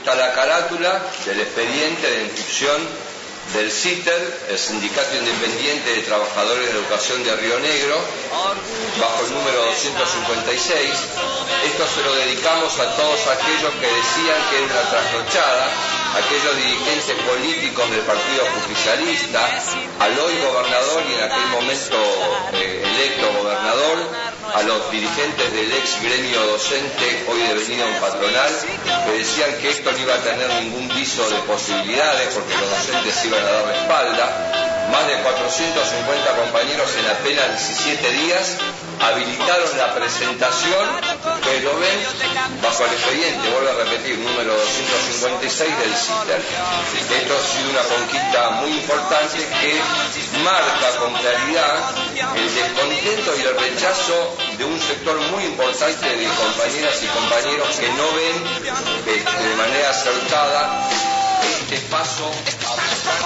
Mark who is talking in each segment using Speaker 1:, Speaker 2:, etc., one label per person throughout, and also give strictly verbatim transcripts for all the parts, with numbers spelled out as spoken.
Speaker 1: está la carátula del expediente de inscripción del C I T E R, el Sindicato Independiente de Trabajadores de Educación de Río Negro, bajo el número doscientos cincuenta y seis. Esto se lo dedicamos a todos aquellos que decían que era una trasnochada, aquellos dirigentes políticos del Partido Justicialista, al hoy gobernador y en aquel momento eh, electo gobernador, a los dirigentes del ex gremio docente, hoy devenido en patronal, que decían que esto no iba a tener ningún viso de posibilidades porque los docentes iban a dar la espalda. Más de cuatrocientos cincuenta compañeros en apenas diecisiete días habilitaron la presentación, que lo ven bajo el expediente, vuelvo a repetir, número doscientos cincuenta y seis del C I T E R. Esto ha sido una conquista muy importante que marca con claridad el descontento y el rechazo de un sector muy importante de compañeras y compañeros que no ven de, de manera acertada este paso a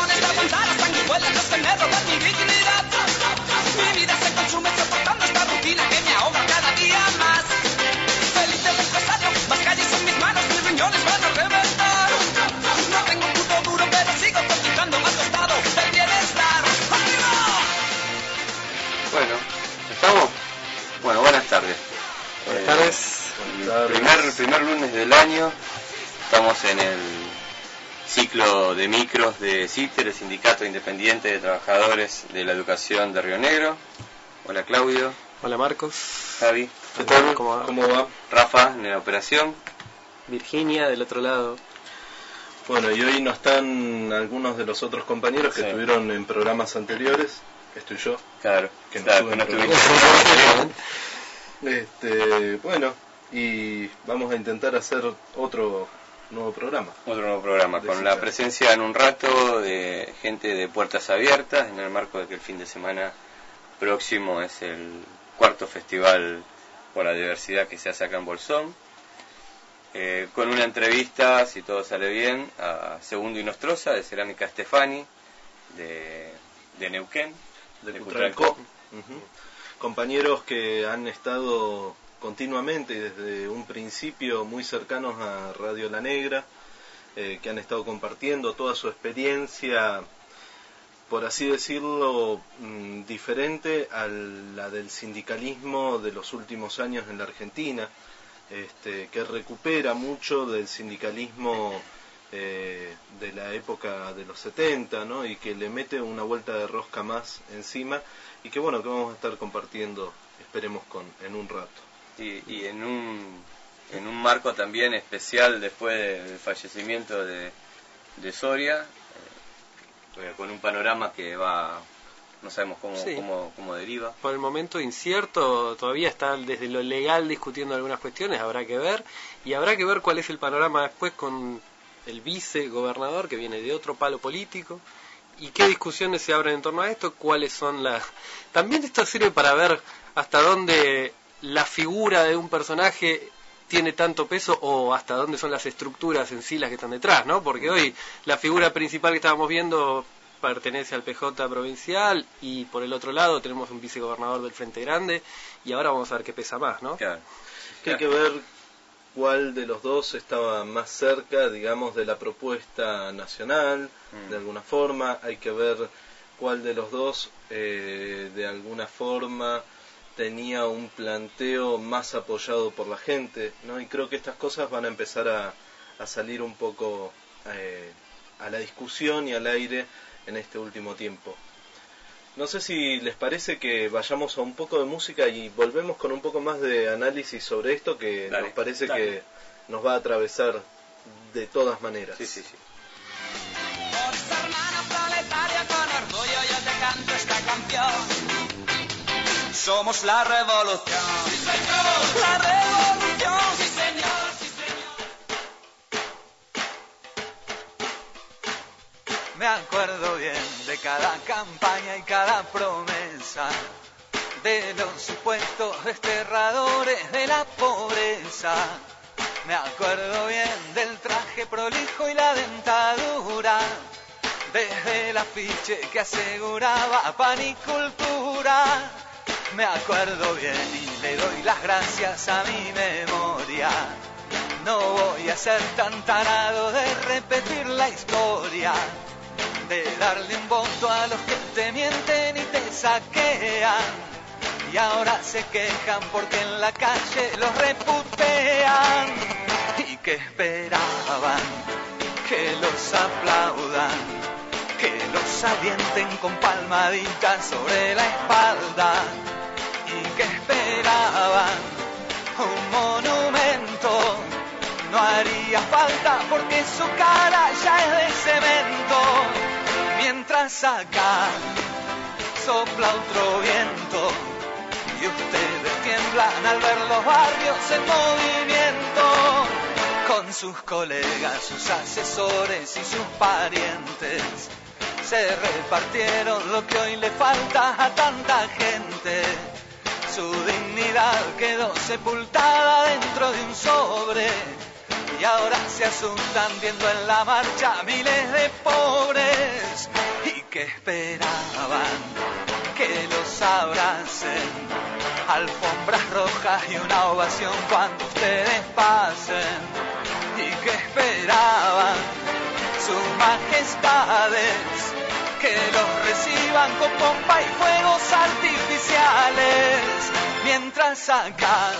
Speaker 2: mi vida se consume soportando esta rutina que me ahoga cada día más. Feliz de empresario, más calles en mis manos, mis riñones van a reventar. No tengo un puto duro, pero sigo cotizando al costado del bienestar. ¡Arriba!
Speaker 3: Bueno, ¿estamos? Bueno, buenas tardes.
Speaker 4: Buenas tardes.
Speaker 3: El primer, primer lunes del año, estamos en el ciclo de micros de C I T E R, el Sindicato Independiente de Trabajadores de la Educación de Río Negro. Hola Claudio.
Speaker 4: Hola Marcos.
Speaker 3: Javi.
Speaker 4: ¿Qué tal? ¿Cómo va?
Speaker 3: ¿Cómo va? Rafa, en la operación.
Speaker 4: Virginia, del otro lado.
Speaker 5: Bueno, y hoy no están algunos de los otros compañeros que
Speaker 3: sí.
Speaker 5: estuvieron en programas anteriores, que estoy yo.
Speaker 3: Claro,
Speaker 5: que no
Speaker 3: claro,
Speaker 5: estuve
Speaker 3: que no
Speaker 5: estuviste. Este, bueno, y vamos a intentar hacer otro nuevo programa.
Speaker 3: Otro nuevo programa, con la presencia en un rato de gente de Puertas Abiertas, en el marco de que el fin de semana próximo es el cuarto festival por la diversidad que se hace acá en Bolsón, eh, con una entrevista, si todo sale bien, a Segundo Inostroza, de Cerámica Stefani, de, de Neuquén,
Speaker 5: de,
Speaker 3: de
Speaker 5: Cutralcó. Uh-huh. Compañeros que han estado continuamente y desde un principio muy cercanos a Radio La Negra, eh, que han estado compartiendo toda su experiencia, por así decirlo, mmm, diferente a la del sindicalismo de los últimos años en la Argentina, este, que recupera mucho del sindicalismo eh, de la época de los setenta, ¿no? Y que le mete una vuelta de rosca más encima, y que bueno, que vamos a estar compartiendo, esperemos, con en un rato.
Speaker 3: Y, y en un en un marco también especial después del fallecimiento de, de Soria, eh, con un panorama que va, no sabemos cómo,
Speaker 4: sí.
Speaker 3: cómo, cómo deriva.
Speaker 4: Por el momento incierto, todavía está desde lo legal discutiendo algunas cuestiones, habrá que ver, y habrá que ver cuál es el panorama después con el vicegobernador que viene de otro palo político, y qué discusiones se abren en torno a esto, cuáles son las... También esto sirve para ver hasta dónde la figura de un personaje tiene tanto peso o hasta dónde son las estructuras en sí las que están detrás, ¿no? Porque hoy la figura principal que estábamos viendo pertenece al P J provincial y por el otro lado tenemos un vicegobernador del Frente Grande y ahora vamos a ver qué pesa más, ¿no?
Speaker 3: Claro.
Speaker 5: Que hay que ver cuál de los dos estaba más cerca, digamos, de la propuesta nacional, mm. de alguna forma. Hay que ver cuál de los dos, eh, de alguna forma, tenía un planteo más apoyado por la gente, ¿no? Y creo que estas cosas van a empezar a, a salir un poco eh, a la discusión y al aire en este último tiempo. No sé si les parece que vayamos a un poco de música y volvemos con un poco más de análisis sobre esto que dale, nos parece dale. que nos va a atravesar de todas maneras.
Speaker 3: Sí, sí, sí.
Speaker 2: Por esta hermana planetaria con orgullo yo te canto esta canción. Somos la revolución. Sí, señor. La revolución. Sí, señor. Sí, señor. Me acuerdo bien de cada campaña y cada promesa, de los supuestos desterradores de la pobreza. Me acuerdo bien del traje prolijo y la dentadura, desde el afiche que aseguraba pan y cultura. Me acuerdo bien y le doy las gracias a mi memoria. No voy a ser tan tarado de repetir la historia, de darle un voto a los que te mienten y te saquean. Y ahora se quejan porque en la calle los reputean. ¿Y que esperaban? Que los aplaudan, que los avienten con palmaditas sobre la espalda. ¿Y que esperaban? Un monumento. No haría falta porque su cara ya es de cemento. Mientras acá sopla otro viento y ustedes tiemblan al ver los barrios en movimiento, con sus colegas, sus asesores y sus parientes. Se repartieron lo que hoy le falta a tanta gente. Su dignidad quedó sepultada dentro de un sobre y ahora se asustan viendo en la marcha miles de pobres. ¿Y que esperaban? Que los abracen, alfombras rojas y una ovación cuando ustedes pasen. ¿Y que esperaban? Sus majestades, que los reciban con pompa y fuegos artificiales. Mientras acá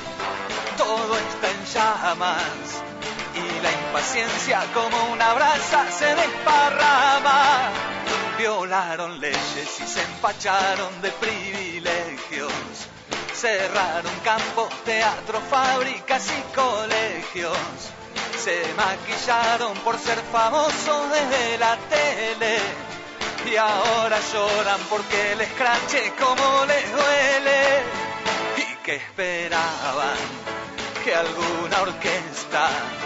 Speaker 2: todo está en llamas y la impaciencia como una brasa se desparrama. Violaron leyes y se empacharon de privilegios. Cerraron campos, teatros, fábricas y colegios. Se maquillaron por ser famosos desde la tele. Y ahora lloran porque les crache como les duele. ¿Y que esperaban? Que alguna orquesta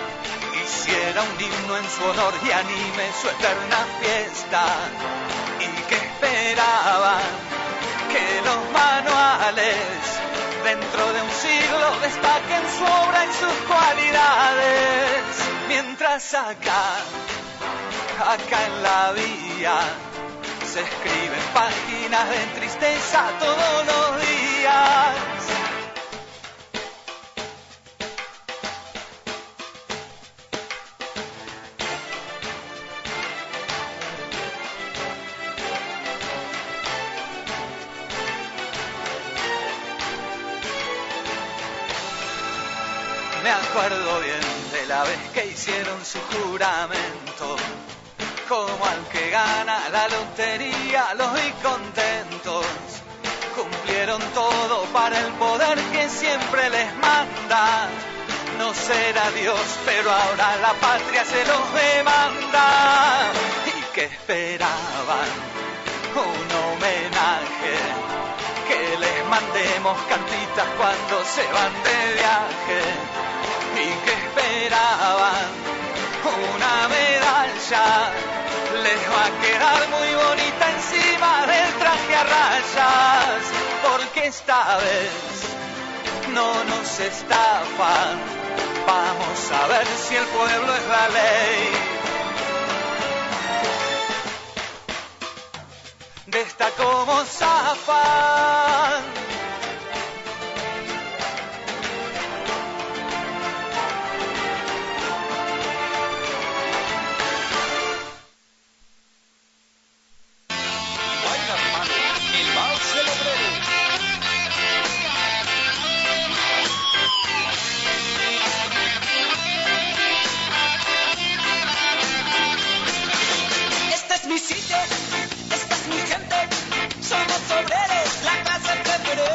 Speaker 2: hiciera un himno en su honor y anime su eterna fiesta. ¿Y que esperaban? Que los manuales dentro de un siglo destaquen su obra y sus cualidades. Mientras acá, acá en la vía, se escriben páginas de tristeza todos los días. Me acuerdo bien de la vez que hicieron su juramento. Como al que gana la lotería los vi contentos. Cumplieron todo para el poder que siempre les manda. No será Dios, pero ahora la patria se los demanda. ¿Y que esperaban? Un homenaje. Que les mandemos cantitas cuando se van de viaje. ¿Y que esperaban? Una medalla. Les va a quedar muy bonita encima del traje a rayas. Porque esta vez no nos estafan. Vamos a ver si el pueblo es la ley. De esta como zafan.
Speaker 6: Este es mi sitio, esta es mi gente, somos obreros, la clase preferente.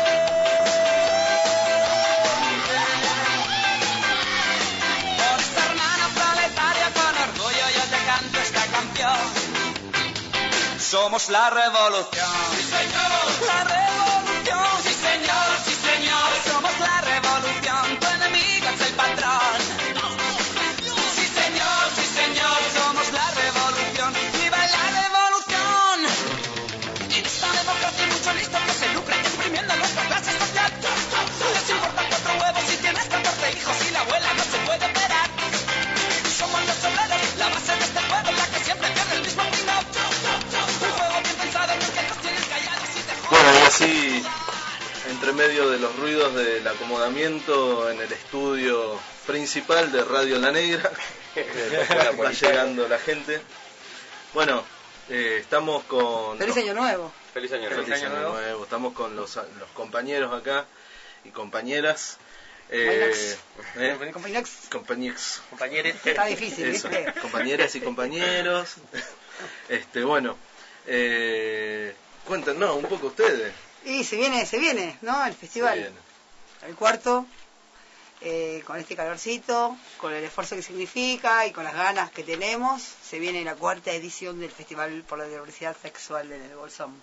Speaker 6: Por esta hermana proletaria con orgullo yo te canto esta canción. Somos la revolución. Sí, señor. La revolución. Sí, señor, sí, señor. Somos la revolución. Tu enemigo es el patrón. Sí, señor, sí, señor. Somos la revolución. ¡Viva la revolución! En esta democracia hay mucho listo que se lucra exprimiendo nuestra clase social. Les importa cuatro huevos si tienes catorce hijos y la abuela no se puede operar. Somos los obreros, la base de este juego, la que siempre pierde el mismo pino. Un juego bien pensado en el que nos tienes callados y te jodas.
Speaker 3: Bueno, y así
Speaker 5: medio de los ruidos del acomodamiento en el estudio principal de Radio La Negra. Va llegando la gente. Bueno, eh, estamos con...
Speaker 7: ¡Feliz Año Nuevo!
Speaker 3: Feliz año nuevo.
Speaker 5: Feliz Año Nuevo. Estamos con los, los compañeros acá y compañeras. Eh, ¿eh?
Speaker 7: Compañeros.
Speaker 5: Compañeros.
Speaker 4: Compañeros.
Speaker 7: Está difícil,
Speaker 5: Eso,
Speaker 7: ¿viste?
Speaker 5: compañeras y compañeros. Este, bueno, eh, cuéntenos un poco ustedes.
Speaker 7: Y se viene, se viene, ¿no? El festival.
Speaker 5: Bien.
Speaker 7: El cuarto, eh, con este calorcito, con el esfuerzo que significa y con las ganas que tenemos, se viene la cuarta edición del Festival por la Diversidad Sexual en el Bolsón.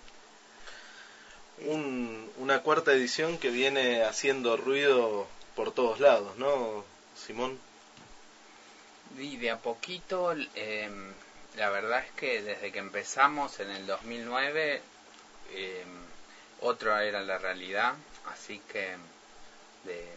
Speaker 5: Un, una cuarta edición que viene haciendo ruido por todos lados, ¿no, Simón?
Speaker 8: Y de a poquito, eh, la verdad es que desde que empezamos en el dos mil nueve, eh, otra era la realidad, así que de,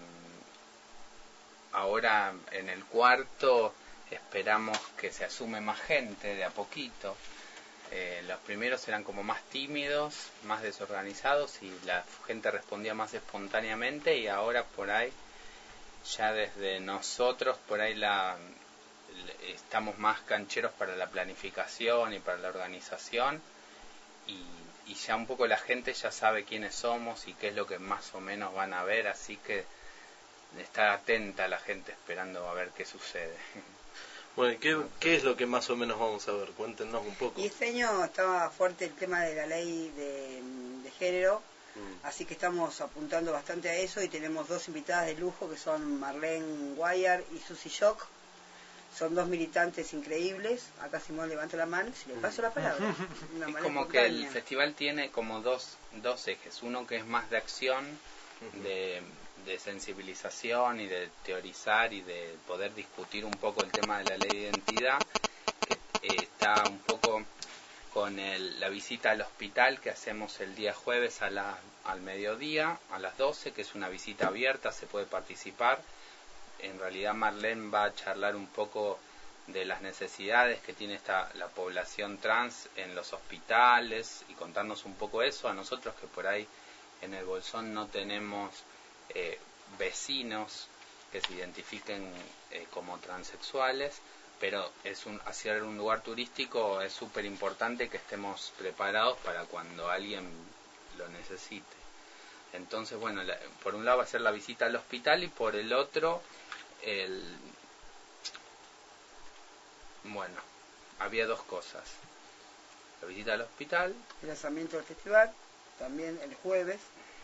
Speaker 8: ahora en el cuarto esperamos que se asume más gente de a poquito. Eh, los primeros eran como más tímidos, más desorganizados y la gente respondía más espontáneamente, y ahora por ahí, ya desde nosotros, por ahí la, estamos más cancheros para la planificación y para la organización, y, y ya un poco la gente ya sabe quiénes somos y qué es lo que más o menos van a ver, así que está atenta la gente esperando a ver qué sucede.
Speaker 5: Bueno, ¿qué, ¿qué es lo que más o menos vamos a ver? Cuéntenos un poco.
Speaker 7: Y este año estaba fuerte el tema de la ley de, de género, mm. así que estamos apuntando bastante a eso, y tenemos dos invitadas de lujo que son Marlene Guayar y Susi Shock. Son dos militantes increíbles. Acá Simón levanta la mano, si le paso la palabra.
Speaker 8: Es como que el festival tiene como dos, dos ejes, uno que es más de acción, uh-huh. de... de sensibilización y de teorizar y de poder discutir un poco el tema de la ley de identidad, que eh, está un poco con el, la visita al hospital que hacemos el día jueves a la, al mediodía, a las doce, que es una visita abierta, se puede participar. En realidad Marlene va a charlar un poco de las necesidades que tiene esta, la población trans en los hospitales y contarnos un poco eso. A nosotros que por ahí en el Bolsón no tenemos Eh, vecinos que se identifiquen eh, como transexuales, pero es un hacer un lugar turístico es súper importante que estemos preparados para cuando alguien lo necesite. Entonces, bueno, la, por un lado va a ser la visita al hospital, y por el otro el bueno, había dos cosas: la visita al hospital,
Speaker 7: el lanzamiento del festival, también el jueves.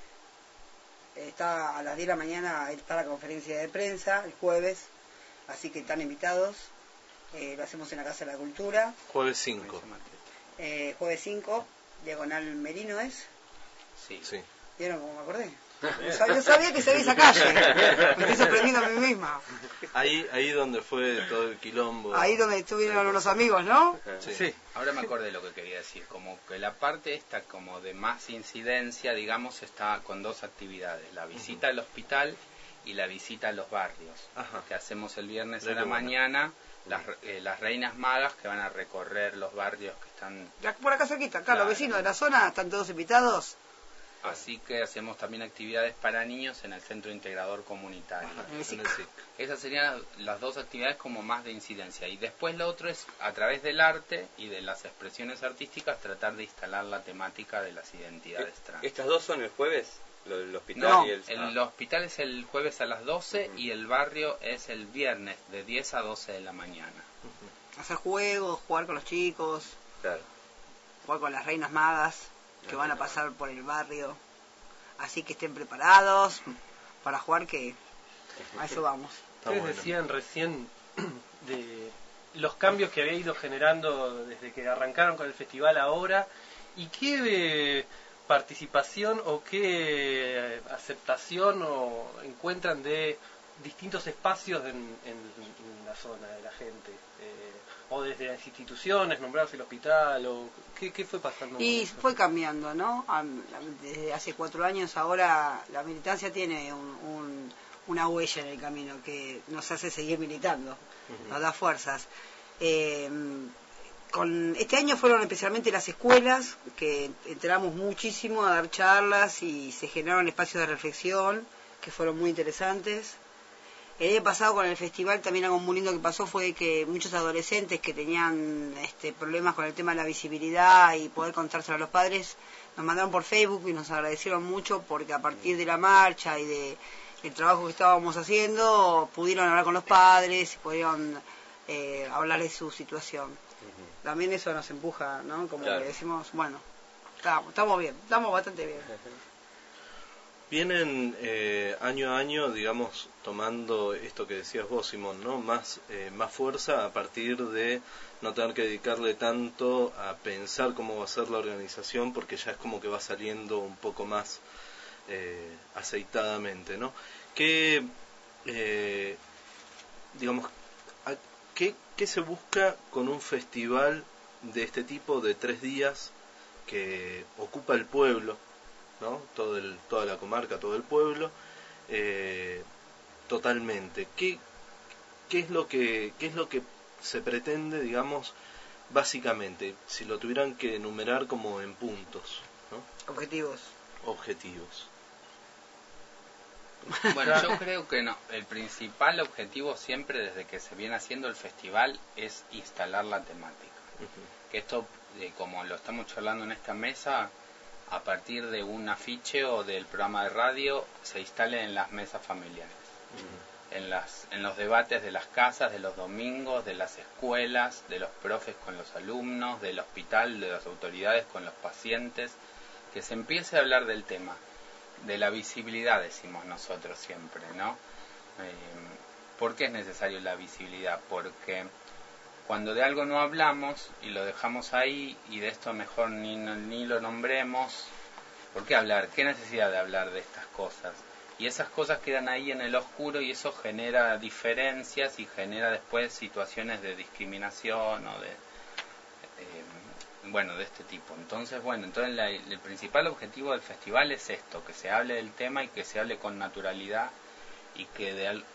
Speaker 7: Está a las diez de la mañana, está la conferencia de prensa el jueves, así que están invitados. Eh, lo hacemos en la Casa de la Cultura.
Speaker 5: Jueves cinco.
Speaker 7: Eh, jueves cinco, diagonal Merino es.
Speaker 8: Sí.
Speaker 5: sí.
Speaker 7: ¿Vieron cómo me acordé? Yo sabía, yo sabía que se veía esa calle. Me estoy sorprendiendo a mí misma.
Speaker 5: Ahí, ahí donde fue todo el quilombo.
Speaker 7: Ahí donde estuvieron los amigos, ¿no?
Speaker 5: Sí.
Speaker 8: sí. Ahora me acordé lo que quería decir. Como que la parte esta como de más incidencia, digamos, está con dos actividades: la visita uh-huh. al hospital y la visita a los barrios. Ajá. Que hacemos el viernes a la mañana. Las, eh, las reinas magas que van a recorrer los barrios que están
Speaker 7: por acá cerquita, acá claro. Los vecinos de la zona están todos invitados.
Speaker 8: Así que hacemos también actividades para niños en el Centro Integrador Comunitario.
Speaker 7: Ajá, en el
Speaker 8: C I C. Esas serían las dos actividades como más de incidencia. Y después lo otro es, a través del arte y de las expresiones artísticas, tratar de instalar la temática de las identidades trans.
Speaker 3: ¿Estas dos son el jueves? ¿Lo del hospital
Speaker 8: no,
Speaker 3: y el...
Speaker 8: el
Speaker 3: ah.
Speaker 8: hospital es el jueves a las doce uh-huh. y el barrio es el viernes de diez a doce de la mañana.
Speaker 7: Uh-huh. Hacer juegos, jugar con los chicos,
Speaker 3: claro.
Speaker 7: jugar con las reinas magas que van a pasar por el barrio, así que estén preparados para jugar, que a eso vamos.
Speaker 4: Ustedes bueno. decían recién de los cambios que había ido generando desde que arrancaron con el festival ahora, y qué eh, participación o qué aceptación o encuentran de distintos espacios en, en, en la zona de la gente, eh, o desde las instituciones, nombrarse el hospital, o qué, qué fue pasando.
Speaker 7: Y fue cambiando, ¿no? Desde hace cuatro años ahora la militancia tiene un, un, una huella en el camino que nos hace seguir militando, uh-huh. nos da fuerzas. Eh, con este año fueron especialmente las escuelas, que entramos muchísimo a dar charlas y se generaron espacios de reflexión que fueron muy interesantes. El año pasado con el festival también algo muy lindo que pasó fue que muchos adolescentes que tenían este, problemas con el tema de la visibilidad y poder contárselo a los padres, nos mandaron por Facebook y nos agradecieron mucho porque a partir de la marcha y de el trabajo que estábamos haciendo pudieron hablar con los padres y pudieron eh, hablar de su situación. Uh-huh. También eso nos empuja, ¿no? Como claro. que decimos, bueno, estamos, estamos bien, estamos bastante bien.
Speaker 5: Vienen eh, año a año, digamos, tomando esto que decías vos, Simón, ¿no? Más, eh, más fuerza a partir de no tener que dedicarle tanto a pensar cómo va a ser la organización, porque ya es como que va saliendo un poco más eh, aceitadamente, ¿no? ¿Qué, eh, digamos, a, qué, qué se busca con un festival de este tipo de tres días que ocupa el pueblo, ¿no? Todo el, toda la comarca, todo el pueblo, eh, totalmente. ¿Qué, qué es lo que, qué es lo que se pretende, digamos, básicamente, si lo tuvieran que enumerar como en puntos, ¿no?
Speaker 7: Objetivos.
Speaker 5: Objetivos.
Speaker 8: Bueno, yo creo que no. El principal objetivo siempre desde que se viene haciendo el festival es instalar la temática. Uh-huh. Que esto, eh, como lo estamos charlando en esta mesa, a partir de un afiche o del programa de radio se instale en las mesas familiares, uh-huh. en las en los debates de las casas, de los domingos, de las escuelas, de los profes con los alumnos, del hospital, de las autoridades con los pacientes, que se empiece a hablar del tema, de la visibilidad, decimos nosotros siempre, ¿no? Eh, ¿Por qué es necesario la visibilidad? Porque cuando de algo no hablamos y lo dejamos ahí y de esto mejor ni, ni lo nombremos, ¿por qué hablar? ¿Qué necesidad de hablar de estas cosas? Y esas cosas quedan ahí en el oscuro y eso genera diferencias y genera después situaciones de discriminación o de, eh, bueno, de este tipo. Entonces, bueno, entonces la, el principal objetivo del festival es esto, que se hable del tema y que se hable con naturalidad y que de,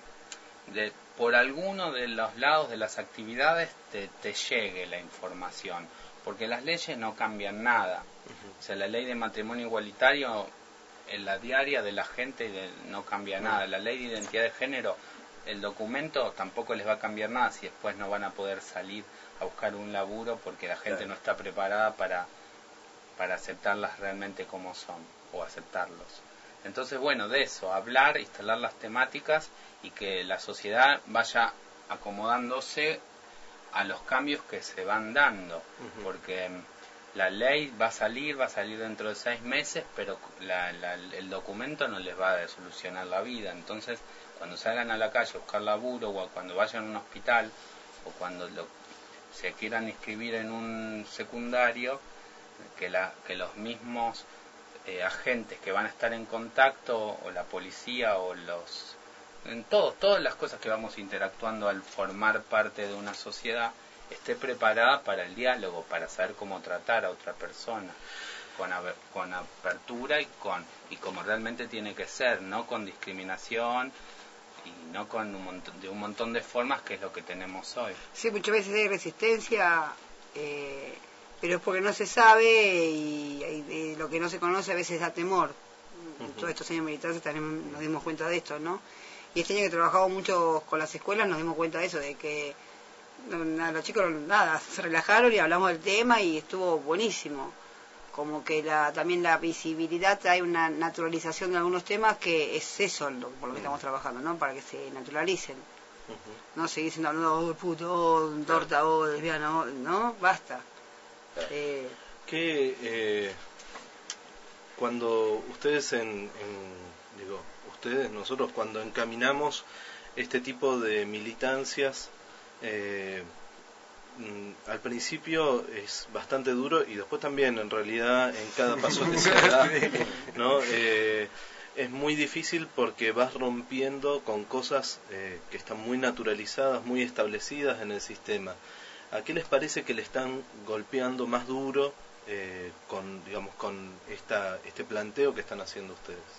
Speaker 8: de por alguno de los lados de las actividades te, te llegue la información, porque las leyes no cambian nada. Uh-huh. O sea, la ley de matrimonio igualitario en la diaria de la gente de, no cambia uh-huh. nada. La ley de identidad de género, el documento tampoco les va a cambiar nada si después no van a poder salir a buscar un laburo porque la gente claro. no está preparada para, para aceptarlas realmente como son o aceptarlos. Entonces, bueno, de eso, hablar, instalar las temáticas y que la sociedad vaya acomodándose a los cambios que se van dando, uh-huh. porque la ley va a salir, va a salir dentro de seis meses, pero la, la, el documento no les va a solucionar la vida. Entonces, cuando salgan a la calle a buscar laburo o cuando vayan a un hospital o cuando lo, se quieran inscribir en un secundario, que, la, que los mismos Eh, agentes que van a estar en contacto o la policía o los en todo, todas las cosas que vamos interactuando al formar parte de una sociedad esté preparada para el diálogo, para saber cómo tratar a otra persona con, con apertura y con y como realmente tiene que ser, no con discriminación y no con un montón, de un montón de formas que es lo que tenemos hoy.
Speaker 7: Sí, muchas veces hay resistencia eh... pero es porque no se sabe y, y, y lo que no se conoce a veces da temor. Uh-huh. Todos estos años militares también nos dimos cuenta de esto, ¿no? Y este año que trabajamos mucho con las escuelas nos dimos cuenta de eso, de que no, los chicos nada, se relajaron y hablamos del tema y estuvo buenísimo. Como que la, también la visibilidad trae una naturalización de algunos temas que es eso lo, por lo que estamos trabajando, ¿no? Para que se naturalicen. Uh-huh. No seguir siendo hablando, oh, puto, oh, torta, oh, lesbiana, oh, ¿no? Basta.
Speaker 5: Eh, que eh, cuando ustedes en, en digo ustedes nosotros cuando encaminamos este tipo de militancias eh, mm, al principio es bastante duro y después también en realidad en cada paso que se da, ¿no? Eh, es muy difícil porque vas rompiendo con cosas eh, que están muy naturalizadas, muy establecidas en el sistema. ¿A qué les parece que le están golpeando más duro eh, con, digamos, con esta, este planteo que están haciendo ustedes?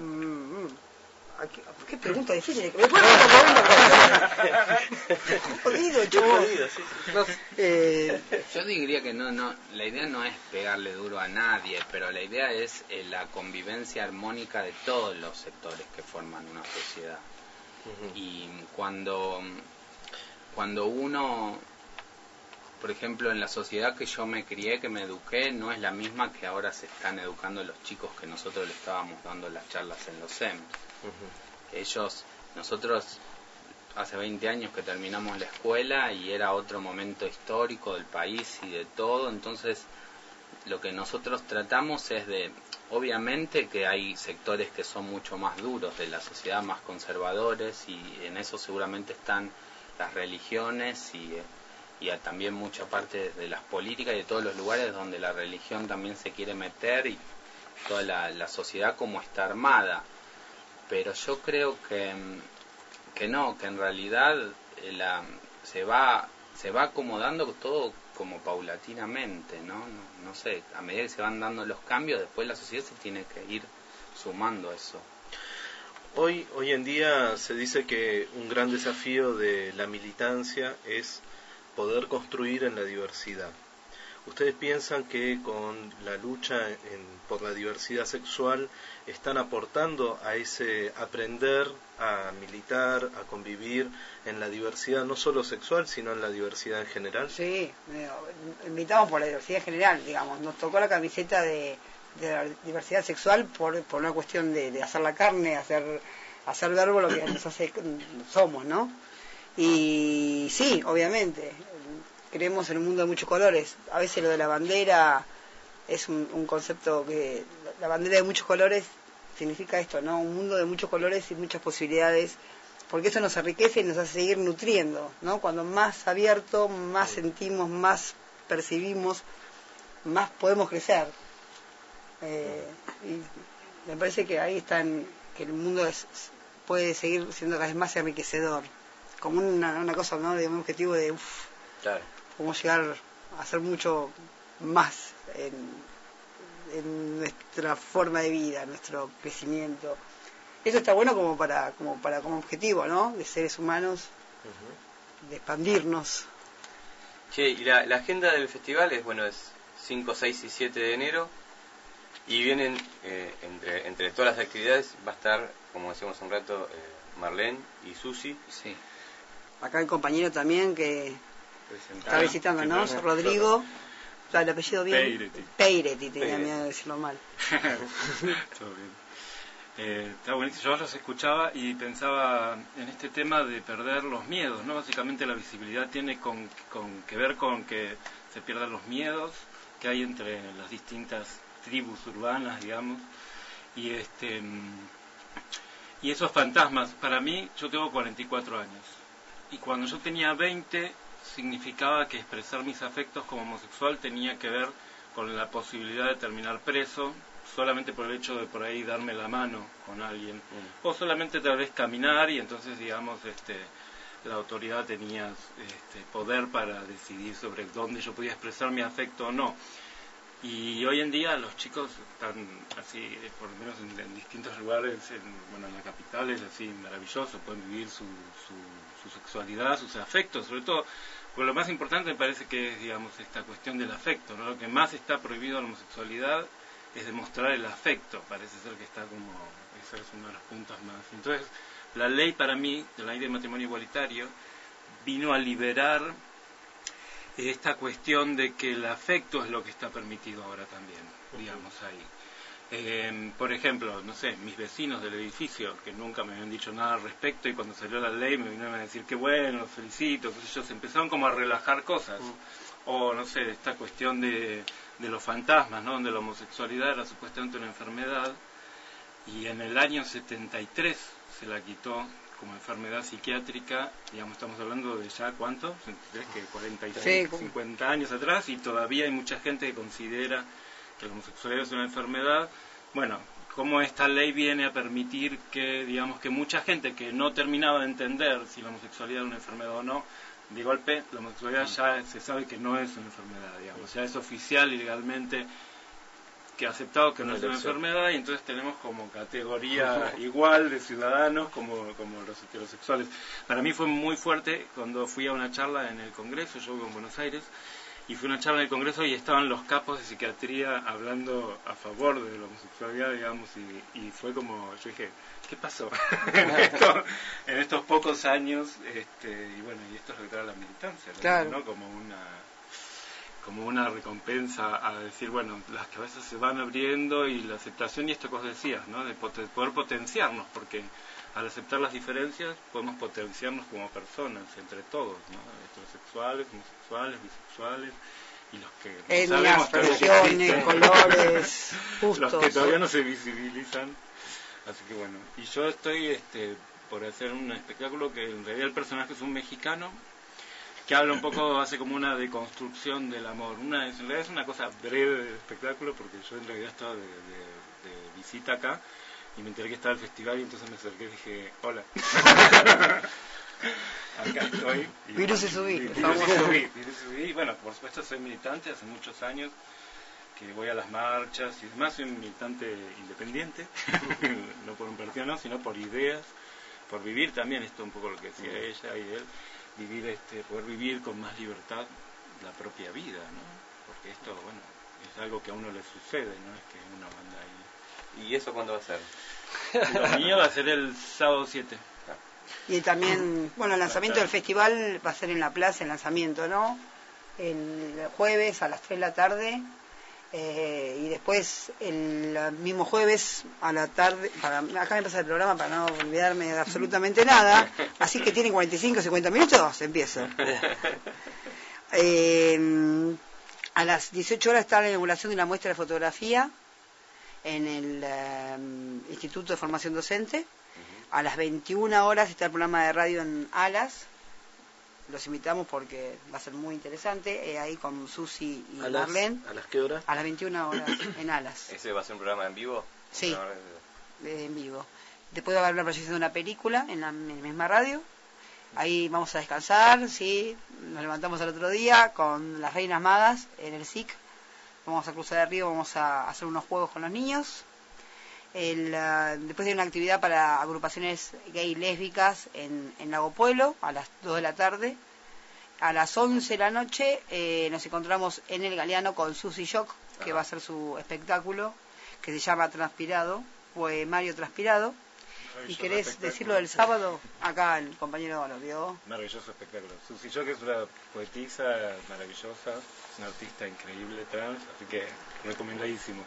Speaker 7: Mm, ¿qué, ¿Qué pregunta difícil? ¿Me jodido, chavos.
Speaker 3: Sí, sí.
Speaker 7: Eh,
Speaker 8: Yo diría que no, no, la idea no es pegarle duro a nadie, pero la idea es eh, la convivencia armónica de todos los sectores que forman una sociedad. Uh-huh. Y cuando, cuando uno, por ejemplo, en la sociedad que yo me crié, que me eduqué, no es la misma que ahora se están educando los chicos que nosotros le estábamos dando las charlas en los S E M. Uh-huh. Ellos, nosotros... Hace veinte años que terminamos la escuela y era otro momento histórico del país y de todo, entonces lo que nosotros tratamos es de, obviamente que hay sectores que son mucho más duros de la sociedad, más conservadores, y en eso seguramente están las religiones y, y también mucha parte de las políticas y de todos los lugares donde la religión también se quiere meter y toda la, la sociedad como está armada. Pero yo creo que... que no, que en realidad eh, la, se va se va acomodando todo como paulatinamente, ¿no? ¿no? No sé, a medida que se van dando los cambios, después la sociedad se tiene que ir sumando a eso.
Speaker 5: Hoy, hoy en día se dice que un gran desafío de la militancia es poder construir en la diversidad. ¿Ustedes piensan que con la lucha en, por la diversidad sexual están aportando a ese aprender a militar, a convivir en la diversidad no solo sexual, sino en la diversidad en general?
Speaker 7: Sí, militamos por la diversidad en general, digamos. Nos tocó la camiseta de, de la diversidad sexual por, por una cuestión de, de hacer la carne, hacer, hacer verbo lo que nos hace, somos, ¿no? Y sí, obviamente, creemos en un mundo de muchos colores. A veces lo de la bandera es un, un concepto que... La bandera de muchos colores significa esto, ¿no? Un mundo de muchos colores y muchas posibilidades, porque eso nos enriquece y nos hace seguir nutriendo, ¿no? Cuando más abierto, más sentimos, más percibimos, más podemos crecer. Eh, y me parece que ahí están, que el mundo es, puede seguir siendo cada vez más enriquecedor, como una, una cosa, ¿no? De un objetivo de... Uf,
Speaker 3: claro.
Speaker 7: Podemos llegar a hacer mucho más en, en nuestra forma de vida, nuestro crecimiento. Eso está bueno como para como para como objetivo, ¿no? De seres humanos, uh-huh. De expandirnos.
Speaker 3: Che, y la, la agenda del festival es, bueno, es cinco, seis y siete de enero, y vienen, eh, entre, entre todas las actividades, va a estar, como decíamos hace un rato, eh, Marlene y Susi.
Speaker 8: Sí.
Speaker 7: Acá el compañero también que... Está visitando, ¿no? Rodrigo, o sea, el apellido bien.
Speaker 9: Peireti.
Speaker 7: Peireti, tenía miedo de decirlo mal.
Speaker 9: Todo bien. Eh, está buenísimo. Yo los escuchaba y pensaba en este tema de perder los miedos, ¿no? Básicamente la visibilidad tiene con, con que ver con que se pierdan los miedos que hay entre las distintas tribus urbanas, digamos, y este y esos fantasmas. Para mí, yo tengo cuarenta y cuatro años, y cuando yo tenía veinte significaba que expresar mis afectos como homosexual tenía que ver con la posibilidad de terminar preso solamente por el hecho de por ahí darme la mano con alguien, mm. o solamente tal vez caminar, y entonces, digamos, este la autoridad tenía este, poder para decidir sobre dónde yo podía expresar mi afecto o no. Y hoy en día los chicos están así, por lo menos en, en distintos lugares, en, bueno, en la capital es así maravilloso, pueden vivir su, su, su sexualidad, sus afectos, sobre todo, porque lo más importante me parece que es, digamos, esta cuestión del afecto, ¿no? Lo que más está prohibido en la homosexualidad es demostrar el afecto, parece ser que está como, esa es uno de los puntos más. Entonces, la ley para mí, la ley de matrimonio igualitario, vino a liberar esta cuestión de que el afecto es lo que está permitido ahora también, digamos, ahí. Eh, por ejemplo, no sé, mis vecinos del edificio, que nunca me habían dicho nada al respecto, y cuando salió la ley me vinieron a decir que bueno, los felicito, que ellos empezaron como a relajar cosas. Mm. O, no sé, esta cuestión de, de los fantasmas, ¿no? Donde la homosexualidad era supuestamente una enfermedad, y en el año setenta y tres se la quitó como enfermedad psiquiátrica, digamos, estamos hablando de ya, ¿cuánto? que cuarenta y cinco, sí, cincuenta años atrás, y todavía hay mucha gente que considera que la homosexualidad es una enfermedad. Bueno, cómo esta ley viene a permitir que, digamos, que mucha gente que no terminaba de entender si la homosexualidad era una enfermedad o no, de golpe, la homosexualidad ya se sabe que no es una enfermedad, digamos, ya es oficial y legalmente que aceptado que no es una enfermedad, y entonces tenemos como categoría igual de ciudadanos como, como los heterosexuales. Para mí fue muy fuerte cuando fui a una charla en el Congreso, yo vivo en Buenos Aires, y fui a una charla en el Congreso y estaban los capos de psiquiatría hablando a favor de la homosexualidad, digamos, y, y fue como, yo dije, ¿qué pasó en, esto, en estos pocos años? Este, y bueno, y esto es lo que trae la militancia,
Speaker 7: claro,
Speaker 9: ¿no? Como una como una recompensa a decir, bueno, las cabezas se van abriendo y la aceptación, y esto que vos decías, ¿no? De poten- poder potenciarnos, porque al aceptar las diferencias podemos potenciarnos como personas entre todos, ¿no? Heterosexuales, homosexuales, bisexuales, y los que no
Speaker 7: etnias,
Speaker 9: sabemos todavía que
Speaker 7: religiones,
Speaker 9: existen,
Speaker 7: colores,
Speaker 9: los que
Speaker 7: gustos.
Speaker 9: todavía no se visibilizan. Así que bueno, y yo estoy este, por hacer un espectáculo que en realidad el personaje es un mexicano que habla un poco, hace como una deconstrucción del amor. Una, en realidad es una cosa breve del espectáculo, porque yo en realidad estaba de, de, de visita acá y me enteré que estaba el festival, y entonces me acerqué y dije, hola. Acá estoy. Y,
Speaker 7: Virus y subí.
Speaker 9: Y, virus y subí, virus y subí. Y bueno, por supuesto soy militante hace muchos años, que voy a las marchas y demás. Soy un militante independiente, no por un partido, no, sino por ideas, por vivir también, esto un poco lo que decía ella y él, vivir este poder vivir con más libertad la propia vida, ¿no? Porque esto, bueno, es algo que a uno le sucede, no es que uno anda ahí.
Speaker 3: ¿Y eso cuándo va a ser?
Speaker 9: Lo mío va a ser el sábado siete.
Speaker 7: Y también, bueno, el lanzamiento del festival va a ser en la plaza, el lanzamiento, ¿no? El jueves a las tres de la tarde, eh, y después el mismo jueves a la tarde, para, acá me pasa el programa para no olvidarme de absolutamente nada, así que tienen cuarenta y cinco, cincuenta minutos, empiezo. Eh, a las dieciocho horas está la inauguración de una muestra de fotografía en el eh, Instituto de Formación Docente. A las veintiuna horas está el programa de radio en Alas. Los invitamos porque va a ser muy interesante, eh, ahí con Susi y
Speaker 5: ¿A
Speaker 7: Marlene.
Speaker 5: las, ¿A las qué horas?
Speaker 7: A las veintiuna horas en Alas.
Speaker 3: ¿Ese va a ser un programa en vivo?
Speaker 7: Sí,
Speaker 3: No,
Speaker 7: en vivo. Después va a haber una proyección de una película en la, en la misma radio. Ahí vamos a descansar, sí. Nos levantamos al otro día con las Reinas Magas en el S I C. Vamos a cruzar el río, vamos a hacer unos juegos con los niños. El, uh, después hay una actividad para agrupaciones gay y lésbicas en, en Lago Pueblo a las dos de la tarde. A las once de la noche eh, nos encontramos en el Galeano con Susi Shock, que va a hacer su espectáculo, que se llama Transpirado, Poemario Transpirado. ¿Y querés decirlo del sábado? Acá el compañero lo vio.
Speaker 9: Maravilloso espectáculo. Susi Shock es una poetisa maravillosa, una artista increíble trans, así que recomendadísimo.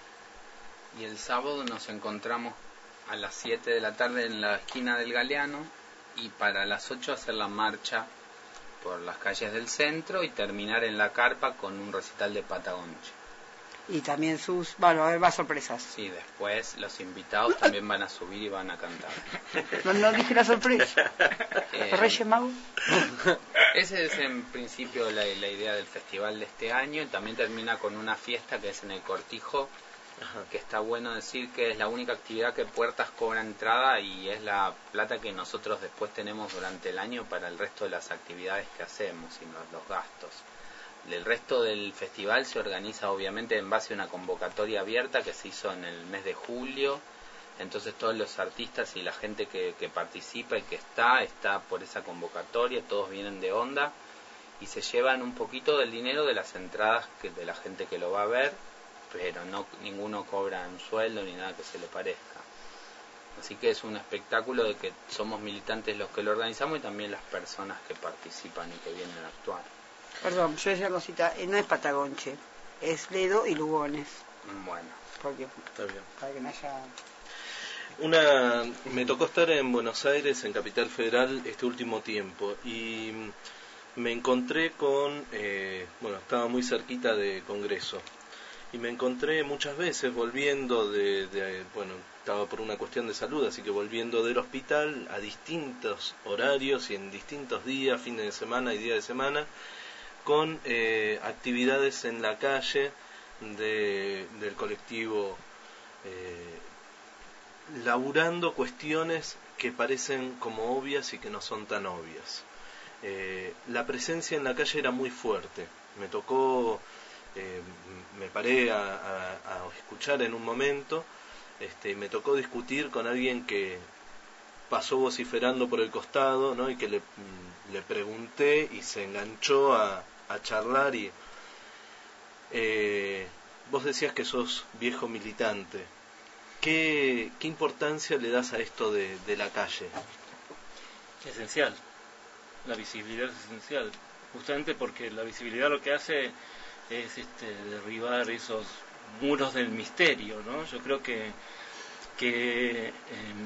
Speaker 8: Y el sábado nos encontramos a las siete de la tarde en la esquina del Galeano, y para las ocho hacer la marcha por las calles del centro y terminar en la carpa con un recital de Patagonche.
Speaker 7: Y también sus, bueno, va a sorpresas.
Speaker 8: Sí, después los invitados también van a subir y van a cantar.
Speaker 7: No, no dije la sorpresa.
Speaker 8: Eh,
Speaker 7: Reyes Magos.
Speaker 8: Ese es en principio la, la idea del festival de este año, y también termina con una fiesta que es en el Cortijo, que está bueno decir que es la única actividad que Puertas cobra entrada, y es la plata que nosotros después tenemos durante el año para el resto de las actividades que hacemos y los, los gastos. El resto del festival se organiza obviamente en base a una convocatoria abierta que se hizo en el mes de julio. Entonces todos los artistas y la gente que, que participa y que está, está por esa convocatoria, todos vienen de onda y se llevan un poquito del dinero de las entradas que, de la gente que lo va a ver, pero no ninguno cobra un sueldo ni nada que se le parezca. Así que es un espectáculo de que somos militantes los que lo organizamos y también las personas que participan y que vienen a actuar.
Speaker 7: Perdón, yo decía una cosita, eh, no es Patagonche, es Ledo y Lugones.
Speaker 8: Bueno.
Speaker 7: Porque,
Speaker 5: está bien.
Speaker 7: Para que no haya...
Speaker 5: Una, me tocó estar en Buenos Aires, en Capital Federal, este último tiempo, y me encontré con, eh, bueno, estaba muy cerquita de Congreso, y me encontré muchas veces volviendo de, de, bueno, estaba por una cuestión de salud, así que volviendo del hospital a distintos horarios y en distintos días, fines de semana y días de semana, con eh, actividades en la calle de, del colectivo, eh, laburando cuestiones que parecen como obvias y que no son tan obvias. Eh, la presencia en la calle era muy fuerte. Me tocó eh, me paré a, a, a escuchar en un momento, este, y me tocó discutir con alguien que pasó vociferando por el costado, ¿no? Y que le, le pregunté y se enganchó a, a charlar y eh, vos decías que sos viejo militante. ¿Qué, qué importancia le das a esto de, de la calle?
Speaker 9: Esencial. La visibilidad es esencial. Justamente porque la visibilidad lo que hace es este, derribar esos muros del misterio, ¿no? Yo creo que, que eh,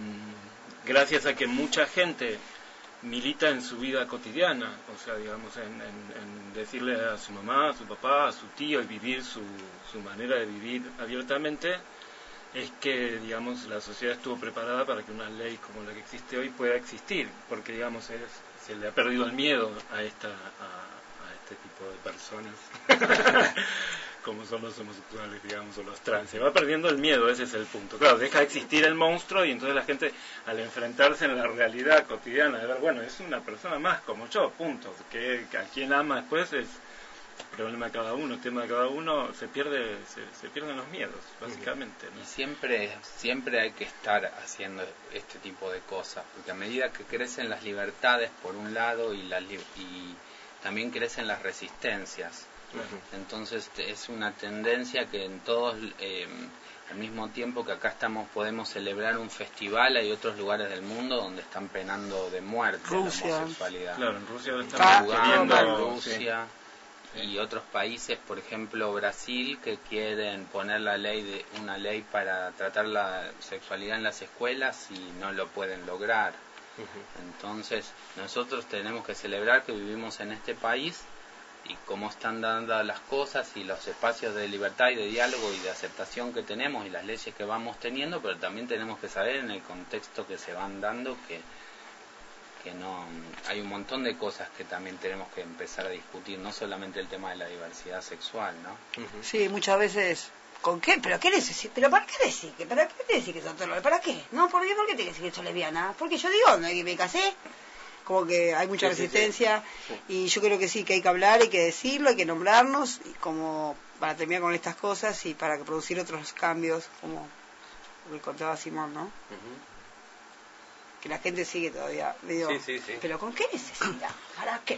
Speaker 9: gracias a que mucha gente milita en su vida cotidiana, o sea, digamos, en, en, en decirle a su mamá, a su papá, a su tío y vivir su, su manera de vivir abiertamente, es que, digamos, la sociedad estuvo preparada para que una ley como la que existe hoy pueda existir, porque, digamos, es, se le ha perdido el miedo a esta a, a este tipo de personas, como son los homosexuales, digamos, o los trans. Se va perdiendo el miedo, ese es el punto. Claro, deja de existir el monstruo y entonces la gente, al enfrentarse en la realidad cotidiana, de ver, bueno, es una persona más como yo, punto. Que, que a quien ama después es problema de cada uno, tema de cada uno, se pierde se, se pierden los miedos, básicamente, ¿no?
Speaker 8: Y siempre siempre hay que estar haciendo este tipo de cosas, porque a medida que crecen las libertades por un lado y, la, y también crecen las resistencias, uh-huh. Entonces es una tendencia que en todos, eh, al mismo tiempo que acá estamos podemos celebrar un festival, hay otros lugares del mundo donde están penando de muerte
Speaker 7: Rusia.
Speaker 8: La homosexualidad.
Speaker 9: Claro, en Rusia lo están
Speaker 8: ah,
Speaker 9: queriendo,
Speaker 8: en Rusia. Sí. Y otros países, por ejemplo Brasil, que quieren poner la ley de una ley para tratar la sexualidad en las escuelas y no lo pueden lograr. Uh-huh. Entonces nosotros tenemos que celebrar que vivimos en este país y cómo están dadas las cosas y los espacios de libertad y de diálogo y de aceptación que tenemos y las leyes que vamos teniendo, pero también tenemos que saber en el contexto que se van dando que que no hay un montón de cosas que también tenemos que empezar a discutir, no solamente el tema de la diversidad sexual, ¿no?
Speaker 7: Uh-huh. Sí, muchas veces, ¿con qué? ¿Pero qué decís? ¿Pero para qué decís? ¿Para qué te decís que sos lesbiana? ¿Para qué? No, ¿por qué? ¿Por qué te decís que sos lesbiana? Porque yo digo, no, me casé, como que hay mucha sí, resistencia, sí, sí. Y yo creo que sí, que hay que hablar, hay que decirlo, hay que nombrarnos, y como para terminar con estas cosas y para producir otros cambios, como lo contaba Simón, ¿no? Uh-huh. Que la gente sigue todavía, digo,
Speaker 1: sí, sí, sí.
Speaker 7: ¿Pero con qué necesidad? ¿Para qué?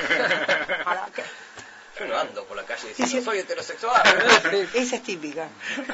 Speaker 7: ¿Para qué?
Speaker 1: Yo no ando por la calle diciendo, sí, soy heterosexual.
Speaker 7: Esa es típica.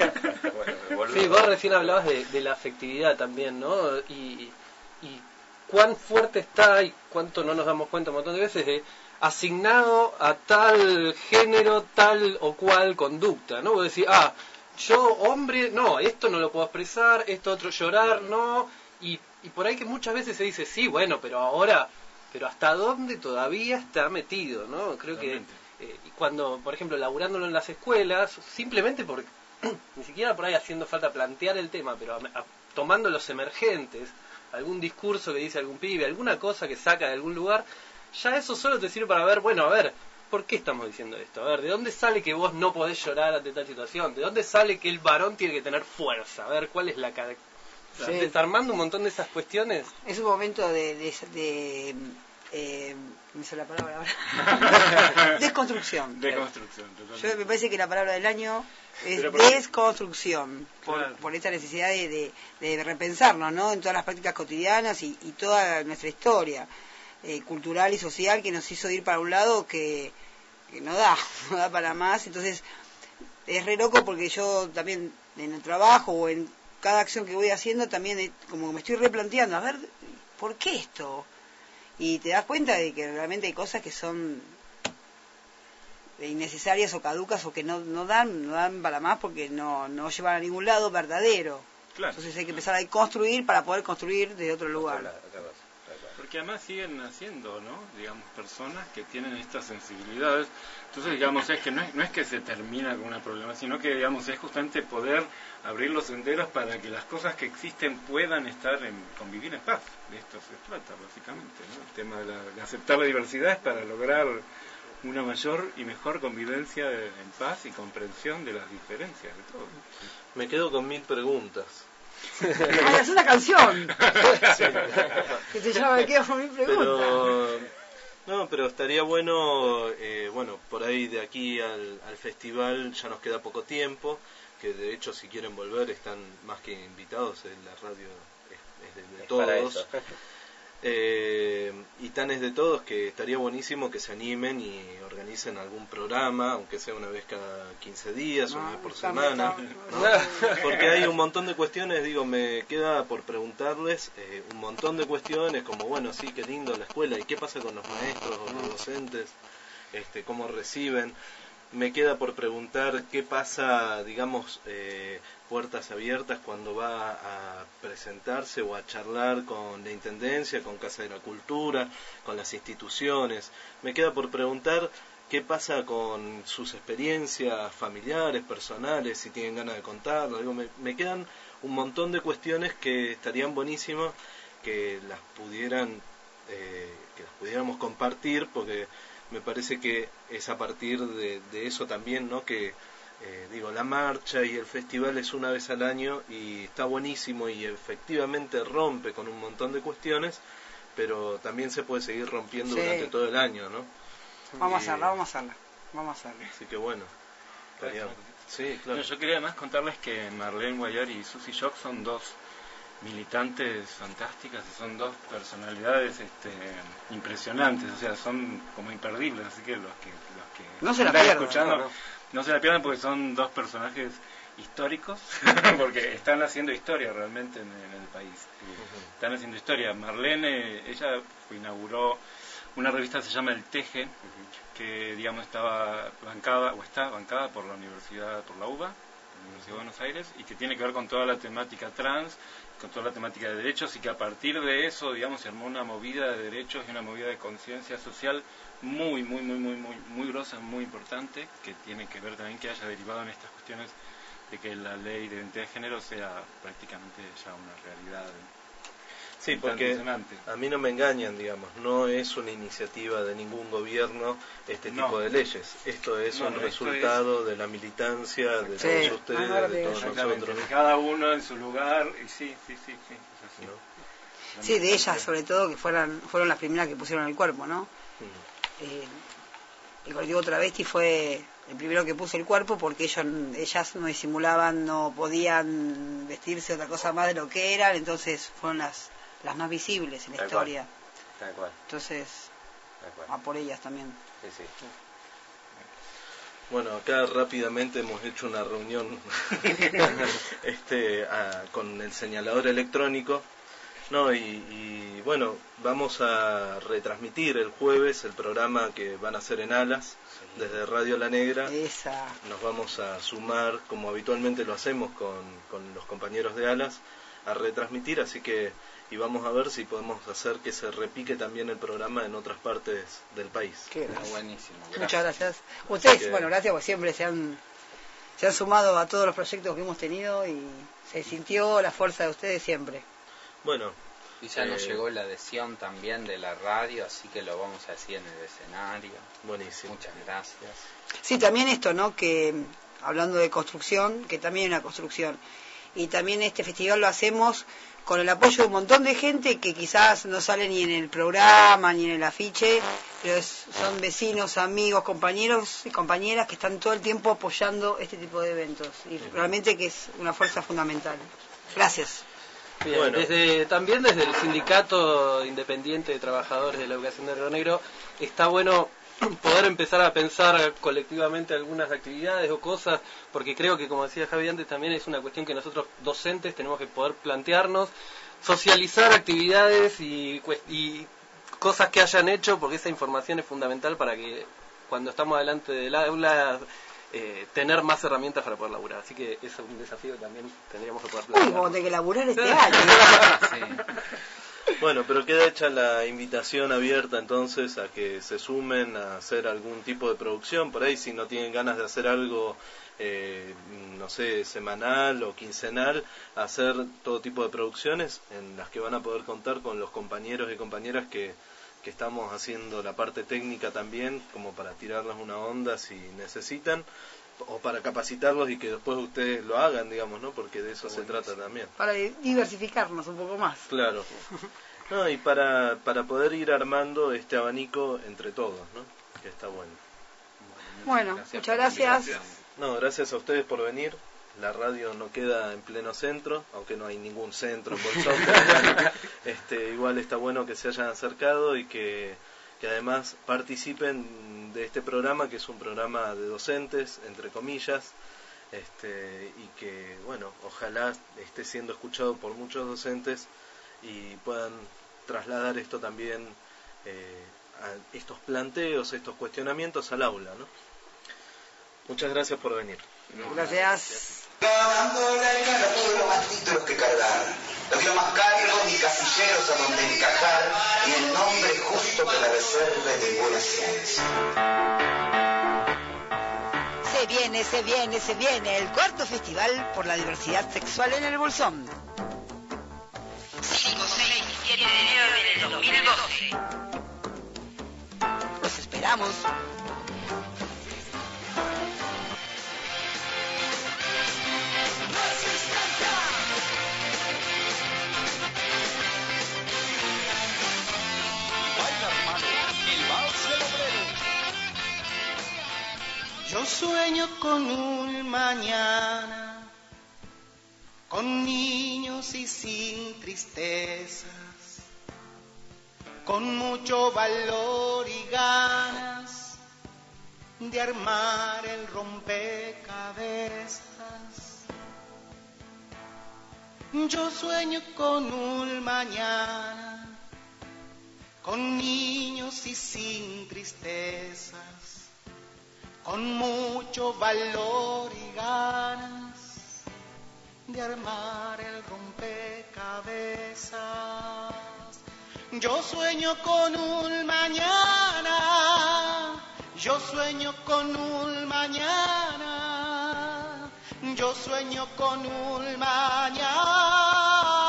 Speaker 4: Bueno, sí, vos recién hablabas de, de la afectividad también, ¿no? Y, y cuán fuerte está y cuánto no nos damos cuenta un montón de veces de asignado a tal género, tal o cual conducta, ¿no? Vos decís, ah, yo hombre, no, esto no lo puedo expresar, esto otro llorar, no, y Y por ahí que muchas veces se dice, sí, bueno, pero ahora, pero ¿hasta dónde todavía está metido, no? Creo Realmente. que eh, cuando, por ejemplo, laburándolo en las escuelas, simplemente porque, ni siquiera por ahí haciendo falta plantear el tema, pero a, a, tomando los emergentes, algún discurso que dice algún pibe, alguna cosa que saca de algún lugar, ya eso solo te sirve para ver, bueno, a ver, ¿por qué estamos diciendo esto? A ver, ¿de dónde sale que vos no podés llorar ante tal situación? ¿De dónde sale que el varón tiene que tener fuerza? A ver, ¿cuál es la característica? Sí. Desarmando un montón de esas cuestiones.
Speaker 7: Es un momento de, de, de eh, me sale la palabra ahora. desconstrucción.
Speaker 9: Desconstrucción.
Speaker 7: Yo me parece que la palabra del año es por... desconstrucción, por, claro. por esta necesidad de, de, de repensarnos, ¿no? En todas las prácticas cotidianas y, y toda nuestra historia eh, cultural y social que nos hizo ir para un lado que, que no da, no da para más. Entonces es re loco porque yo también en el trabajo o en cada acción que voy haciendo también como me estoy replanteando, a ver, ¿por qué esto? Y te das cuenta de que realmente hay cosas que son innecesarias o caducas o que no, no dan no dan para más porque no, no llevan a ningún lado verdadero. Claro. Entonces hay que empezar a construir para poder construir desde otro lugar.
Speaker 9: Porque además siguen naciendo, ¿no? Digamos, personas que tienen estas sensibilidades. Entonces, digamos, es que no es, no es que se termina con una problema, sino que, digamos, es justamente poder abrir los senderos para que las cosas que existen puedan estar en convivir en paz. De esto se trata, básicamente, ¿no? El tema de, la, de aceptar la diversidad es para lograr una mayor y mejor convivencia de, en paz y comprensión de las diferencias de todo.
Speaker 5: Me quedo con mil preguntas.
Speaker 7: Ah, es una canción. Sí. Que se llama Me quedo con mil preguntas.
Speaker 5: Pero, no, pero estaría bueno, eh, bueno, por ahí de aquí al, al festival ya nos queda poco tiempo, que de hecho si quieren volver están más que invitados, en la radio es, es de, de
Speaker 3: Es
Speaker 5: todos.
Speaker 3: para eso.
Speaker 5: Eh, y tan es de todos que estaría buenísimo que se animen y organicen algún programa, aunque sea una vez cada quince días o
Speaker 7: No,
Speaker 5: una vez por
Speaker 7: está-
Speaker 5: semana,
Speaker 7: está-
Speaker 5: ¿no? Porque hay un montón de cuestiones, digo, me queda por preguntarles eh, un montón de cuestiones, como bueno, sí, qué lindo la escuela, y qué pasa con los maestros o los docentes, este, cómo reciben. Me queda por preguntar qué pasa, digamos, eh, puertas abiertas cuando va a presentarse o a charlar con la Intendencia, con Casa de la Cultura, con las instituciones. Me queda por preguntar qué pasa con sus experiencias familiares, personales, si tienen ganas de contarlo. Digo, me, me quedan un montón de cuestiones que estarían buenísimas que las pudieran, eh, que las pudiéramos compartir, porque me parece que es a partir de, de eso también, ¿no? Que, eh, digo, la marcha y el festival es una vez al año y está buenísimo y efectivamente rompe con un montón de cuestiones, pero también se puede seguir rompiendo
Speaker 7: Sí.
Speaker 5: durante todo el año, ¿no?
Speaker 7: Vamos a
Speaker 5: Y-
Speaker 7: hacerla, vamos a hacerla. Vamos a hacerla.
Speaker 5: Así que bueno, estaría- sí, claro.
Speaker 9: No, yo quería además contarles que Marlene Guayar y Susie Shock son dos militantes fantásticas y son dos personalidades este, impresionantes, o sea, son como imperdibles, así que los que, los que
Speaker 7: No se la
Speaker 9: están
Speaker 7: pierdan,
Speaker 9: escuchando,
Speaker 7: no.
Speaker 9: no se la pierdan porque son dos personajes históricos, porque están haciendo historia realmente en, en el país. Están haciendo historia. Marlene, ella inauguró una revista que se llama El Teje, que digamos estaba bancada, o está bancada por la universidad, por la U B A, la Universidad de Buenos Aires, y que tiene que ver con toda la temática trans, con toda la temática de derechos, y que a partir de eso, digamos, se armó una movida de derechos y una movida de conciencia social muy, muy, muy, muy, muy, muy grosa, muy importante, que tiene que ver también que haya derivado en estas cuestiones de que la ley de identidad de género sea prácticamente ya una realidad.
Speaker 5: Sí,
Speaker 9: tan
Speaker 5: porque
Speaker 9: impresionante.
Speaker 5: a mí no me engañan, digamos, no es una iniciativa de ningún gobierno este
Speaker 9: No.
Speaker 5: tipo de leyes. Esto es
Speaker 9: No,
Speaker 5: un
Speaker 9: esto
Speaker 5: resultado de la militancia de
Speaker 7: Sí.
Speaker 5: todos ustedes,
Speaker 7: Ah,
Speaker 5: de todos
Speaker 9: Exactamente,
Speaker 5: nosotros.
Speaker 9: de cada uno en su lugar, y sí, sí, sí, sí, es así.
Speaker 5: ¿no?
Speaker 7: Sí, de ellas sobre todo, que fueran, fueron las primeras que pusieron el cuerpo, ¿no?
Speaker 5: Mm.
Speaker 7: Eh, el colectivo Travesti fue el primero que puso el cuerpo porque ellos, ellas no disimulaban, no podían vestirse otra cosa más de lo que eran, entonces fueron las, las más visibles en la
Speaker 3: Tal
Speaker 7: historia.
Speaker 3: Tal cual,
Speaker 7: Entonces,
Speaker 3: tal cual.
Speaker 7: a por ellas también.
Speaker 3: Sí, sí.
Speaker 5: Bueno, acá rápidamente hemos hecho una reunión este, a- con el señalador electrónico, no y, y bueno, vamos a retransmitir el jueves el programa que van a hacer en Alas, desde Radio La Negra.
Speaker 7: Esa.
Speaker 5: Nos vamos a sumar, como habitualmente lo hacemos con, con los compañeros de Alas, a retransmitir, así que y vamos a ver si podemos hacer que se repique también el programa en otras partes del país.
Speaker 7: Qué
Speaker 8: Está
Speaker 7: gracias.
Speaker 8: buenísimo.
Speaker 7: Muchas gracias. Ustedes,
Speaker 5: que-
Speaker 7: bueno, gracias porque siempre se han, se han sumado a todos los proyectos que hemos tenido y se sintió la fuerza de ustedes siempre.
Speaker 5: Bueno,
Speaker 8: Y ya nos
Speaker 5: Eh,
Speaker 8: llegó la adhesión también de la radio, así que lo vamos a decir en el escenario.
Speaker 5: buenísimo.
Speaker 8: Muchas gracias.
Speaker 7: Sí, también esto, ¿no? Que hablando de construcción, que también es una construcción. Y también este festival lo hacemos con el apoyo de un montón de gente que quizás no sale ni en el programa, ni en el afiche, pero es- son vecinos, amigos, compañeros y compañeras que están todo el tiempo apoyando este tipo de eventos. Y realmente que es una fuerza fundamental. Gracias.
Speaker 4: Bien,
Speaker 5: Bueno.
Speaker 4: desde, también desde el Sindicato Independiente de Trabajadores de la Educación de Río Negro está bueno poder empezar a pensar colectivamente algunas actividades o cosas, porque creo que, como decía Javi antes, también es una cuestión que nosotros docentes tenemos que poder plantearnos, socializar actividades y, cues- y cosas que hayan hecho, porque esa información es fundamental para que cuando estamos delante del aula eh, tener más herramientas para poder laburar. Así que eso es un desafío que también tendríamos que poder
Speaker 7: Uy,
Speaker 4: plantear.
Speaker 7: vamos a tener que laburar este año.
Speaker 8: Sí.
Speaker 5: Bueno, pero queda hecha la invitación abierta entonces a que se sumen a hacer algún tipo de producción. Por ahí, si no tienen ganas de hacer algo, eh, no sé, semanal o quincenal, hacer todo tipo de producciones en las que van a poder contar con los compañeros y compañeras que, que estamos haciendo la parte técnica también, como para tirarles una onda si necesitan, o para capacitarlos y que después ustedes lo hagan, digamos, ¿no? Porque de eso se trata también.
Speaker 7: Para diversificarnos un poco más.
Speaker 5: Claro. No, y para, para poder ir armando este abanico entre todos, ¿no? Que está bueno.
Speaker 7: Bueno, gracias, muchas gracias.
Speaker 5: No, gracias a ustedes por venir. La radio no queda en pleno centro, aunque no hay ningún centro en Bolsón, pero bueno, este, igual está bueno que se hayan acercado y que, que además participen de este programa, que es un programa de docentes, entre comillas, este, y que, bueno, ojalá esté siendo escuchado por muchos docentes y puedan trasladar esto también, eh, a estos planteos, estos cuestionamientos al aula, ¿no? Muchas gracias por venir.
Speaker 7: Gracias.
Speaker 10: Dándole gana a todos los más títulos que cargar, los dio más cargos y casilleros a donde encajar, y el nombre justo que la reserve de buena ciencia.
Speaker 11: Se viene, se viene, se viene el cuarto festival por la diversidad sexual en el Bolsón. cinco, seis y siete de enero del dos mil doce. Los esperamos.
Speaker 12: Yo sueño con un mañana, con niños y sin tristezas, con mucho valor y ganas de armar el rompecabezas. Yo sueño con un mañana, con niños y sin tristezas, con mucho valor y ganas de armar el rompecabezas. Yo sueño con un mañana, yo sueño con un mañana, yo sueño con un mañana.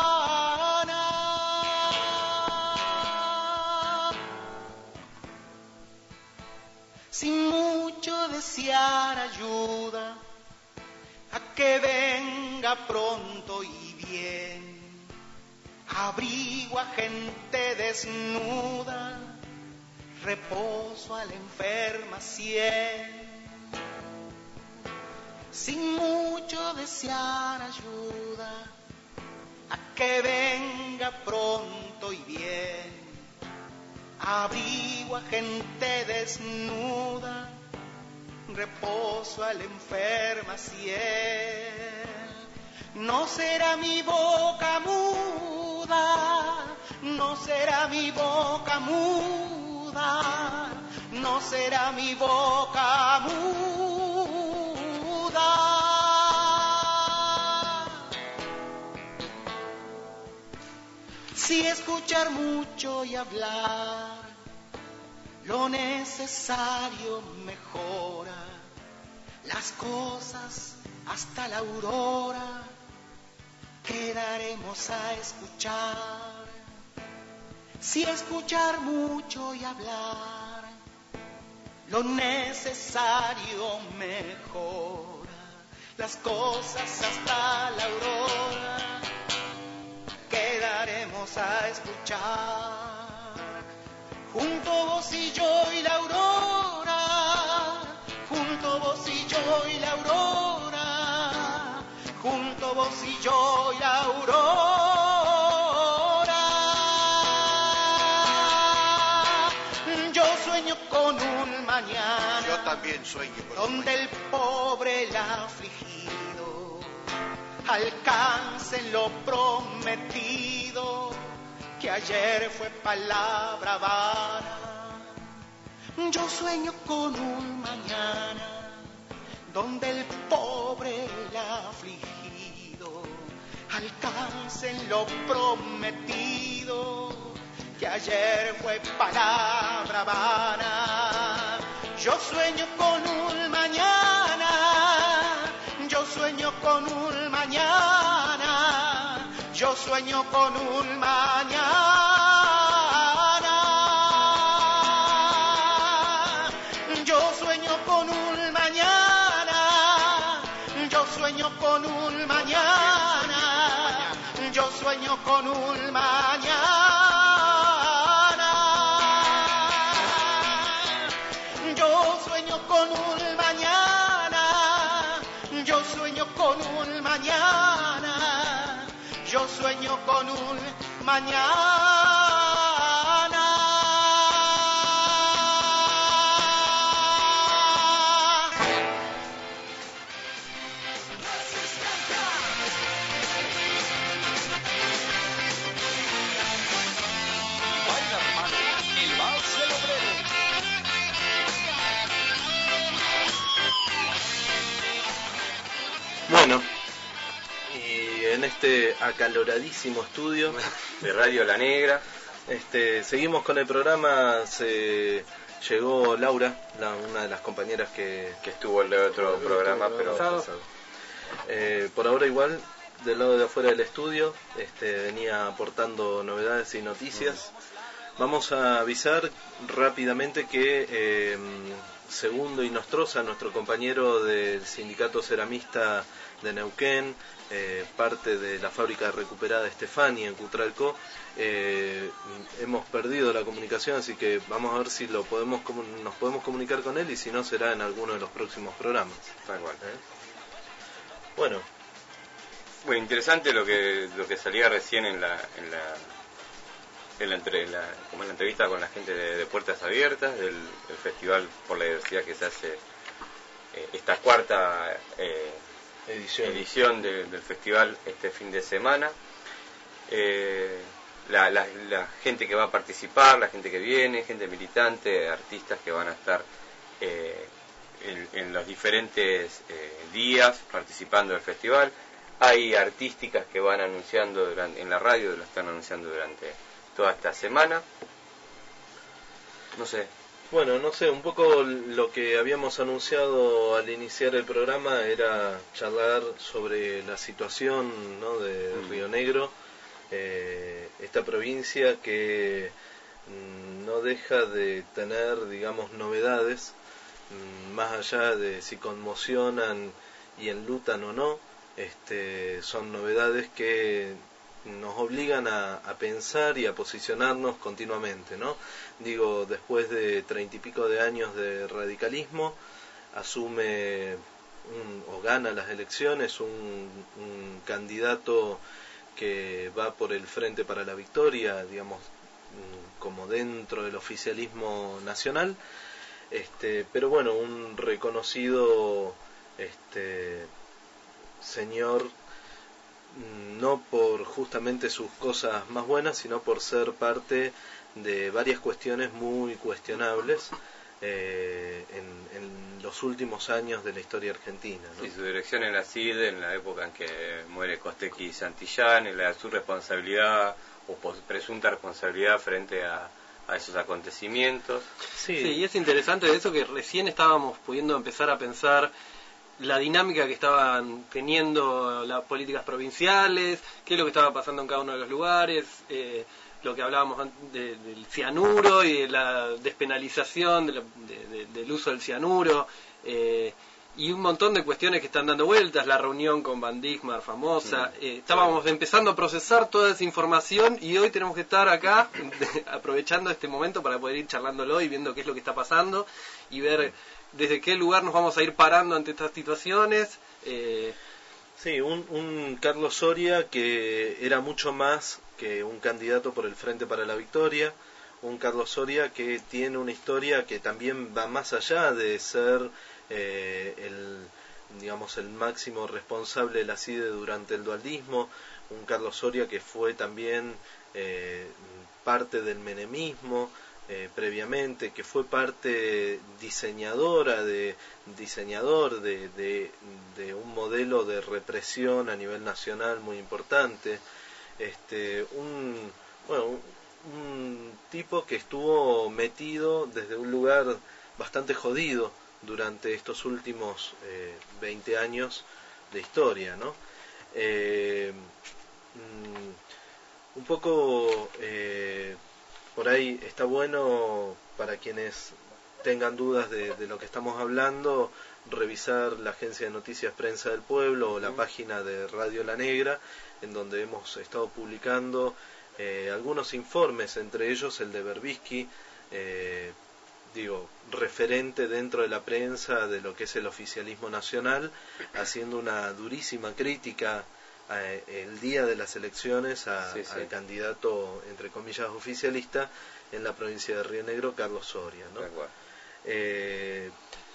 Speaker 12: Sin mucho desear ayuda, a que venga pronto y bien, abrigo a gente desnuda, reposo a la enferma sien. Sin mucho desear ayuda, a que venga pronto y bien, abrigo a gente desnuda, reposo a la enferma sien. No será mi boca muda, no será mi boca muda, no será mi boca muda. Si escuchar mucho y hablar, lo necesario mejora las cosas hasta la aurora. Quedaremos a escuchar. Si escuchar mucho y hablar, lo necesario mejora las cosas hasta la aurora. Quedaremos a escuchar. Junto vos y yo y la aurora, junto vos y yo y la aurora, junto vos y yo y la aurora. Yo sueño con un mañana,
Speaker 13: yo también sueño con
Speaker 12: donde el pobre, el afligido, alcance lo prometido, que ayer fue palabra vana. Yo sueño con un mañana donde el pobre, el afligido, alcancen lo prometido, que ayer fue palabra vana. Yo sueño con un mañana, yo sueño con un mañana, yo sueño con un mañana. Yo sueño con un mañana, yo sueño con un mañana, yo sueño con un mañana. sueño con un mañana.
Speaker 5: Bueno, y en este acaloradísimo estudio
Speaker 3: de Radio La Negra,
Speaker 5: este, seguimos con el programa. Se llegó Laura, la, una de las compañeras que,
Speaker 3: que estuvo en el otro
Speaker 5: el
Speaker 3: programa,
Speaker 5: otro
Speaker 3: pero
Speaker 5: programa eh, por ahora igual, del lado de afuera del estudio, este, venía aportando novedades y noticias. Vamos a avisar rápidamente que eh, Segundo Inostroza, nuestro compañero del sindicato ceramista de Neuquén, eh, parte de la fábrica recuperada Estefani en Cutralcó, eh, hemos perdido la comunicación, así que vamos a ver si lo podemos nos podemos comunicar con él, y si no será en alguno de los próximos programas.
Speaker 3: Tal cual.
Speaker 5: ¿Eh? Bueno,
Speaker 3: bueno, interesante lo que lo que salía recién en la en la en la, entre, la, como en la entrevista con la gente de, de Puertas Abiertas del, del Festival por la Diversidad que se hace eh, esta cuarta eh,
Speaker 5: edición,
Speaker 3: edición de, del festival este fin de semana. Eh, la, la, la gente que va a participar, la gente que viene, gente militante, artistas que van a estar eh, en, en los diferentes eh, días participando del festival. Hay artísticas que van anunciando durante, en la radio, lo están anunciando durante toda esta semana. No sé.
Speaker 5: Bueno, no sé, un poco lo que habíamos anunciado al iniciar el programa era charlar sobre la situación, ¿no?, de mm. Río Negro, eh, esta provincia que mm, no deja de tener, digamos, novedades, mm, más allá de si conmocionan y enlutan o no. Este, son novedades que nos obligan a, a pensar y a posicionarnos continuamente, ¿no? Digo, después de treinta y pico de años de radicalismo, asume un, o gana las elecciones un, un candidato que va por el Frente para la Victoria, digamos, como dentro del oficialismo nacional, este, pero bueno, un reconocido este, señor, no por justamente sus cosas más buenas, sino por ser parte de varias cuestiones muy cuestionables eh, en, en los últimos años de la historia argentina, ¿no?
Speaker 3: Sí, su dirección en la C I D E, en la época en que muere Costequi y Santillán, en la, su responsabilidad o presunta responsabilidad frente a, a esos acontecimientos.
Speaker 4: Sí. sí, y es interesante eso que recién estábamos pudiendo empezar a pensar la dinámica que estaban teniendo las políticas provinciales, qué es lo que estaba pasando en cada uno de los lugares, eh, lo que hablábamos de, del cianuro y de la despenalización de la, de, de, del uso del cianuro, eh, y un montón de cuestiones que están dando vueltas, la reunión con Van Dijkmar famosa. Eh, estábamos empezando a procesar toda esa información y hoy tenemos que estar acá aprovechando este momento para poder ir charlándolo y viendo qué es lo que está pasando y ver desde qué lugar nos vamos a ir parando ante estas situaciones. Eh...
Speaker 5: Sí, un, un Carlos Soria que era mucho más que un candidato por el Frente para la Victoria, un Carlos Soria que tiene una historia que también va más allá de ser eh, el, digamos, el máximo responsable de la C I D E durante el dualdismo, un Carlos Soria que fue también eh, parte del menemismo, Eh, previamente, que fue parte diseñadora de diseñador de, de, de un modelo de represión a nivel nacional muy importante, este un bueno un, un tipo que estuvo metido desde un lugar bastante jodido durante estos últimos eh, veinte años de historia, ¿no? Eh, mm, un poco eh, por ahí está bueno para quienes tengan dudas de, de lo que estamos hablando, revisar la agencia de noticias Prensa del Pueblo o la página de Radio La Negra, en donde hemos estado publicando eh, algunos informes, entre ellos el de Berbisky, eh, digo, referente dentro de la prensa de lo que es el oficialismo nacional, haciendo una durísima crítica eh, el día de las elecciones a,
Speaker 3: sí, sí.
Speaker 5: al candidato, entre comillas, oficialista en la provincia de Río Negro, Carlos Soria, ¿no? Eh,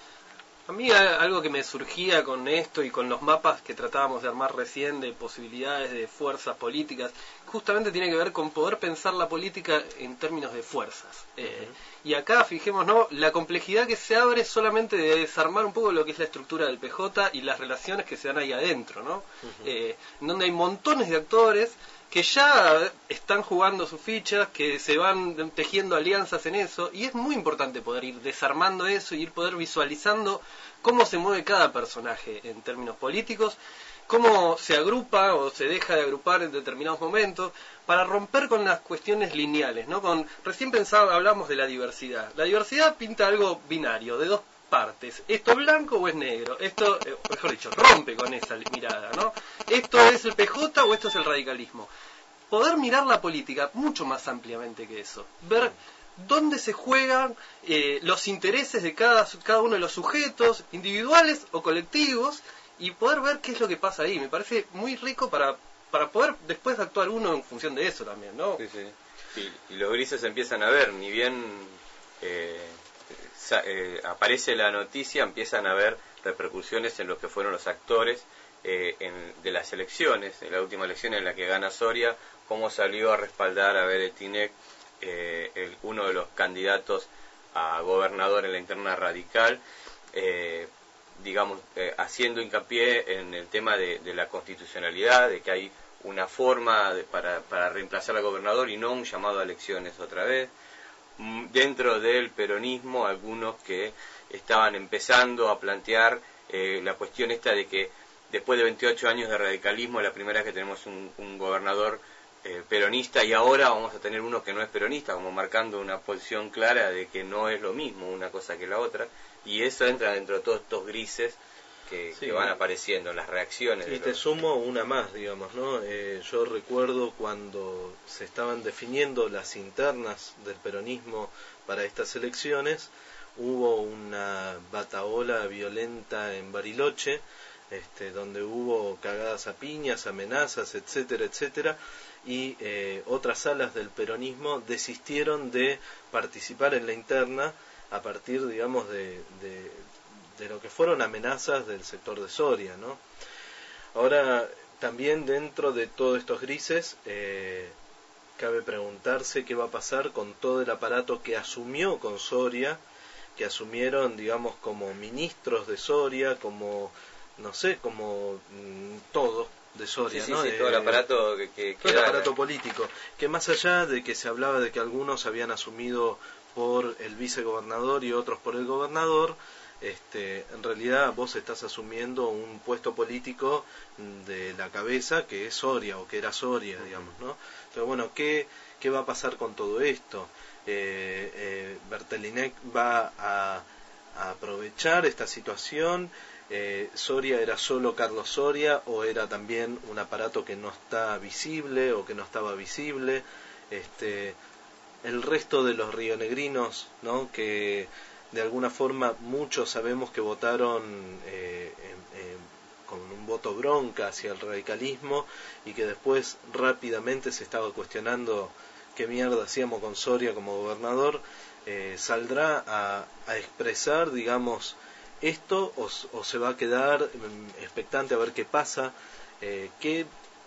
Speaker 4: A mí algo que me surgía con esto y con los mapas que tratábamos de armar recién de posibilidades de fuerzas políticas, justamente tiene que ver con poder pensar la política en términos de fuerzas. Uh-huh. Eh, y acá, fijémonos, la complejidad que se abre solamente de desarmar un poco lo que es la estructura del P J y las relaciones que se dan ahí adentro, ¿no? Uh-huh. Eh, en donde hay montones de actores que ya están jugando sus fichas, que se van tejiendo alianzas en eso, y es muy importante poder ir desarmando eso y ir poder visualizando cómo se mueve cada personaje en términos políticos, cómo se agrupa o se deja de agrupar en determinados momentos, para romper con las cuestiones lineales, ¿no? Con, recién pensaba, hablamos de la diversidad. La diversidad pinta algo binario, de dos partes. ¿Esto es blanco o es negro? Esto, eh, mejor dicho, rompe con esa mirada, ¿no? ¿Esto es el P J o esto es el radicalismo? Poder mirar la política mucho más ampliamente que eso. Ver dónde se juegan eh, los intereses de cada, cada uno de los sujetos, individuales o colectivos, y poder ver qué es lo que pasa ahí. Me parece muy rico para, para poder después actuar uno en función de eso también, ¿no?
Speaker 3: Sí, sí. Y, y los grises se empiezan a ver, ni bien... Eh... Eh, aparece la noticia, empiezan a haber repercusiones en lo que fueron los actores eh, en, de las elecciones, en la última elección en la que gana Soria, cómo salió a respaldar a Beretinec, eh, el, uno de los candidatos a gobernador en la interna radical, eh, digamos, eh, haciendo hincapié en el tema de, de la constitucionalidad, de que hay una forma de, para, para reemplazar al gobernador y no un llamado a elecciones otra vez. Dentro del peronismo, algunos que estaban empezando a plantear eh, la cuestión esta de que después de veintiocho años de radicalismo, la primera vez que tenemos un, un gobernador eh, peronista, y ahora vamos a tener uno que no es peronista, como marcando una posición clara de que no es lo mismo una cosa que la otra, y eso entra dentro de todos estos grises que, sí, que van apareciendo, las reacciones.
Speaker 5: Y
Speaker 3: de
Speaker 5: te
Speaker 3: los...
Speaker 5: sumo una más, digamos, ¿no? Eh, yo recuerdo cuando se estaban definiendo las internas del peronismo para estas elecciones, hubo una batahola violenta en Bariloche, este, donde hubo cagadas a piñas, amenazas, etcétera, etcétera, y eh, otras alas del peronismo desistieron de participar en la interna a partir, digamos, de... de de lo que fueron amenazas del sector de Soria, ¿no? Ahora, también dentro de todos estos grises, eh, cabe preguntarse qué va a pasar con todo el aparato que asumió con Soria, que asumieron, digamos, como ministros de Soria, como, no sé, como mmm, todo de Soria,
Speaker 3: sí,
Speaker 5: ¿no?
Speaker 3: Sí, sí, todo el aparato que, que
Speaker 5: todo el
Speaker 3: queda...
Speaker 5: aparato político, que más allá de que se hablaba de que algunos habían asumido por el vicegobernador y otros por el gobernador, Este, en realidad vos estás asumiendo un puesto político de la cabeza que es Soria o que era Soria, digamos, ¿no? Entonces, bueno, ¿qué, qué va a pasar con todo esto? Eh, eh, Bertelinec va a, a aprovechar esta situación. Eh, Soria era solo Carlos Soria o era también un aparato que no está visible o que no estaba visible. Este, el resto de los rionegrinos, ¿no? Que de alguna forma muchos sabemos que votaron eh, eh, eh, con un voto bronca hacia el radicalismo y que después rápidamente se estaba cuestionando qué mierda hacíamos con Soria como gobernador, eh, saldrá a, a expresar, digamos, esto o, o se va a quedar eh, expectante a ver qué pasa, eh, qué,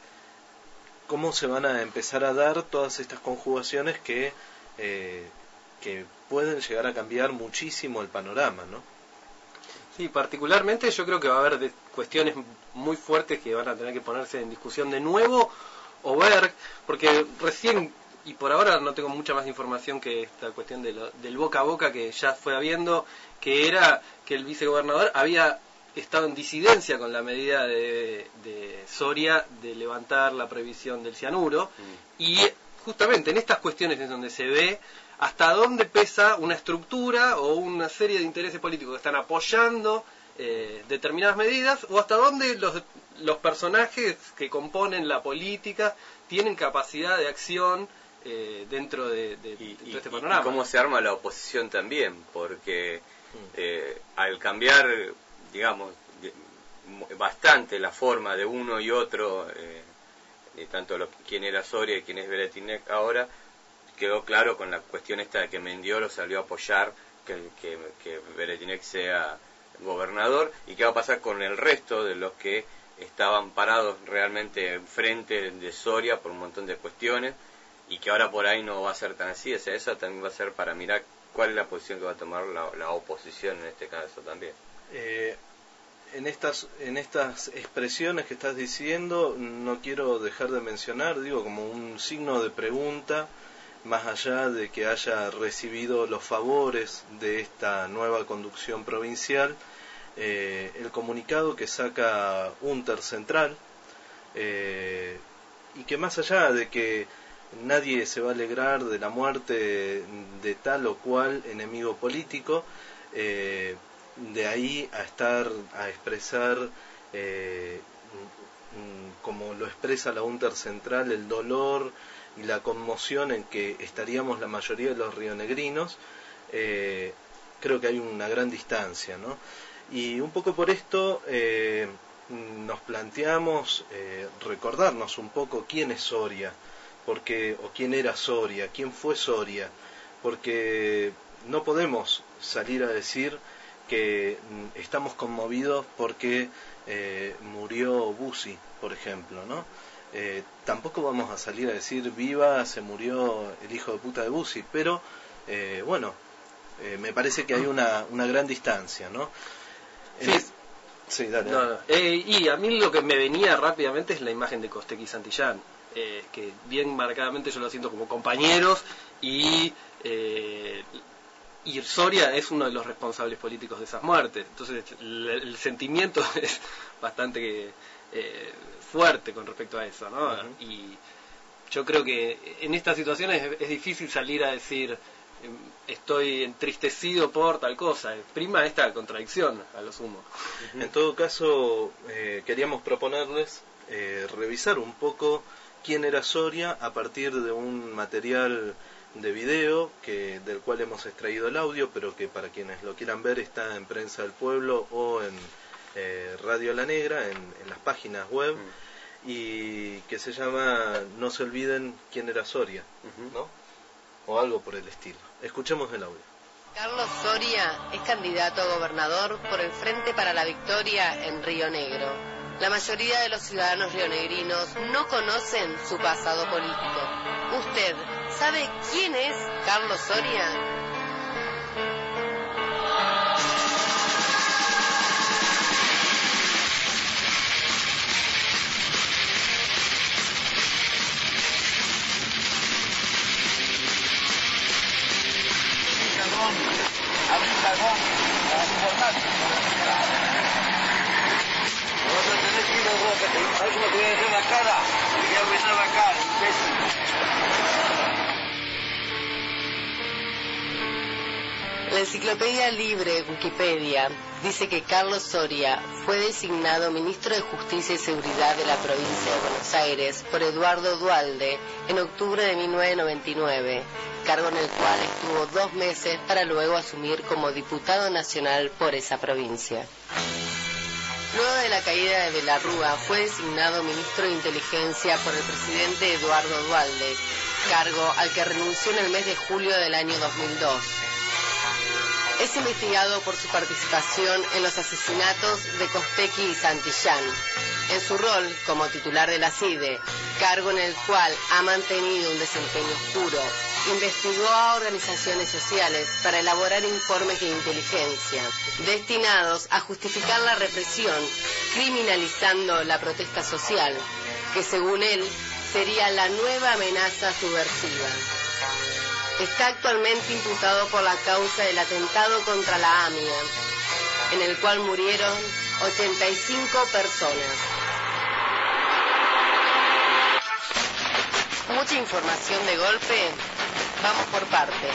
Speaker 5: cómo se van a empezar a dar todas estas conjugaciones que eh, que pueden llegar a cambiar muchísimo el panorama, ¿no?
Speaker 4: Sí, particularmente yo creo que va a haber de cuestiones muy fuertes que van a tener que ponerse en discusión de nuevo o ver, porque recién, y por ahora no tengo mucha más información que esta cuestión de lo, del boca a boca que ya fue habiendo, que era que el vicegobernador había estado en disidencia con la medida de, de Soria de levantar la prohibición del cianuro, mm. y justamente en estas cuestiones es donde se ve hasta dónde pesa una estructura o una serie de intereses políticos que están apoyando eh, determinadas medidas, o hasta dónde los, los personajes que componen la política tienen capacidad de acción eh, dentro de, de,
Speaker 3: y,
Speaker 4: de
Speaker 3: y,
Speaker 4: este panorama.
Speaker 3: Y cómo se arma la oposición también, porque eh, al cambiar, digamos, bastante la forma de uno y otro, eh, de tanto lo, quién era Soria y quién es Beretinec ahora. Quedó claro con la cuestión esta de que Mendioro salió a apoyar que, que, que Beretinec sea gobernador, y qué va a pasar con el resto de los que estaban parados realmente enfrente de Soria por un montón de cuestiones, y que ahora por ahí no va a ser tan así. O sea, eso también va a ser para mirar cuál es la posición que va a tomar la, la oposición en este caso también.
Speaker 5: Eh, en estas en estas expresiones que estás diciendo, no quiero dejar de mencionar, digo, como un signo de pregunta, más allá de que haya recibido los favores de esta nueva conducción provincial, eh, el comunicado que saca Unter Central, eh, y que más allá de que nadie se va a alegrar de la muerte de tal o cual enemigo político, eh, de ahí a estar a expresar, eh, como lo expresa la Unter Central, el dolor y la conmoción en que estaríamos la mayoría de los rionegrinos, eh, creo que hay una gran distancia, ¿no? Y un poco por esto eh, nos planteamos eh, recordarnos un poco quién es Soria, porque o quién era Soria, quién fue Soria, porque no podemos salir a decir que estamos conmovidos porque eh, murió Bussi, por ejemplo, ¿no? Eh, tampoco vamos a salir a decir viva, se murió el hijo de puta de Bussi, pero eh, bueno, eh, me parece que hay una, una gran distancia, ¿no?
Speaker 4: Sí,
Speaker 5: es... sí dale.
Speaker 4: No, no. Eh, y a mí lo que me venía rápidamente es la imagen de Costec y Santillán, eh, que bien marcadamente yo lo siento como compañeros, y eh, y Soria es uno de los responsables políticos de esas muertes. Entonces el, el sentimiento es bastante eh, fuerte con respecto a eso, ¿no? Uh-huh. Y yo creo que en estas situaciones es, es difícil salir a decir estoy entristecido por tal cosa. Prima esta contradicción a lo sumo.
Speaker 5: Uh-huh. En todo caso, eh, queríamos proponerles eh, revisar un poco quién era Soria a partir de un material de video que del cual hemos extraído el audio, pero que para quienes lo quieran ver está en Prensa del Pueblo o en eh, Radio La Negra, en, en las páginas web, mm. y que se llama No se olviden quién era Soria, uh-huh. ¿no? O algo por el estilo. Escuchemos el audio.
Speaker 13: Carlos Soria es candidato a gobernador por el Frente para la Victoria en Río Negro. La mayoría de los ciudadanos rionegrinos no conocen su pasado político. ¿Usted sabe quién es Carlos Soria?
Speaker 14: Abrí cagón, informático. Vamos a tener que ir a vos, a ver cómo te voy a hacer la cara. Te voy a besar la cara, imbécil.
Speaker 13: La enciclopedia libre Wikipedia dice que Carlos Soria fue designado ministro de Justicia y Seguridad de la provincia de Buenos Aires por Eduardo Duhalde en octubre de mil novecientos noventa y nueve, cargo en el cual estuvo dos meses para luego asumir como diputado nacional por esa provincia. Luego de la caída de, de la Rúa fue designado ministro de Inteligencia por el presidente Eduardo Duhalde, cargo al que renunció en el mes de julio del año dos mil dos. Es investigado por su participación en los asesinatos de Costequi y Santillán, en su rol como titular de la C I D E, cargo en el cual ha mantenido un desempeño oscuro. Investigó a organizaciones sociales para elaborar informes de inteligencia destinados a justificar la represión, criminalizando la protesta social, que según él sería la nueva amenaza subversiva. Está actualmente imputado por la causa del atentado contra la AMIA, en el cual murieron ochenta y cinco personas. Mucha información de golpe. Vamos por partes.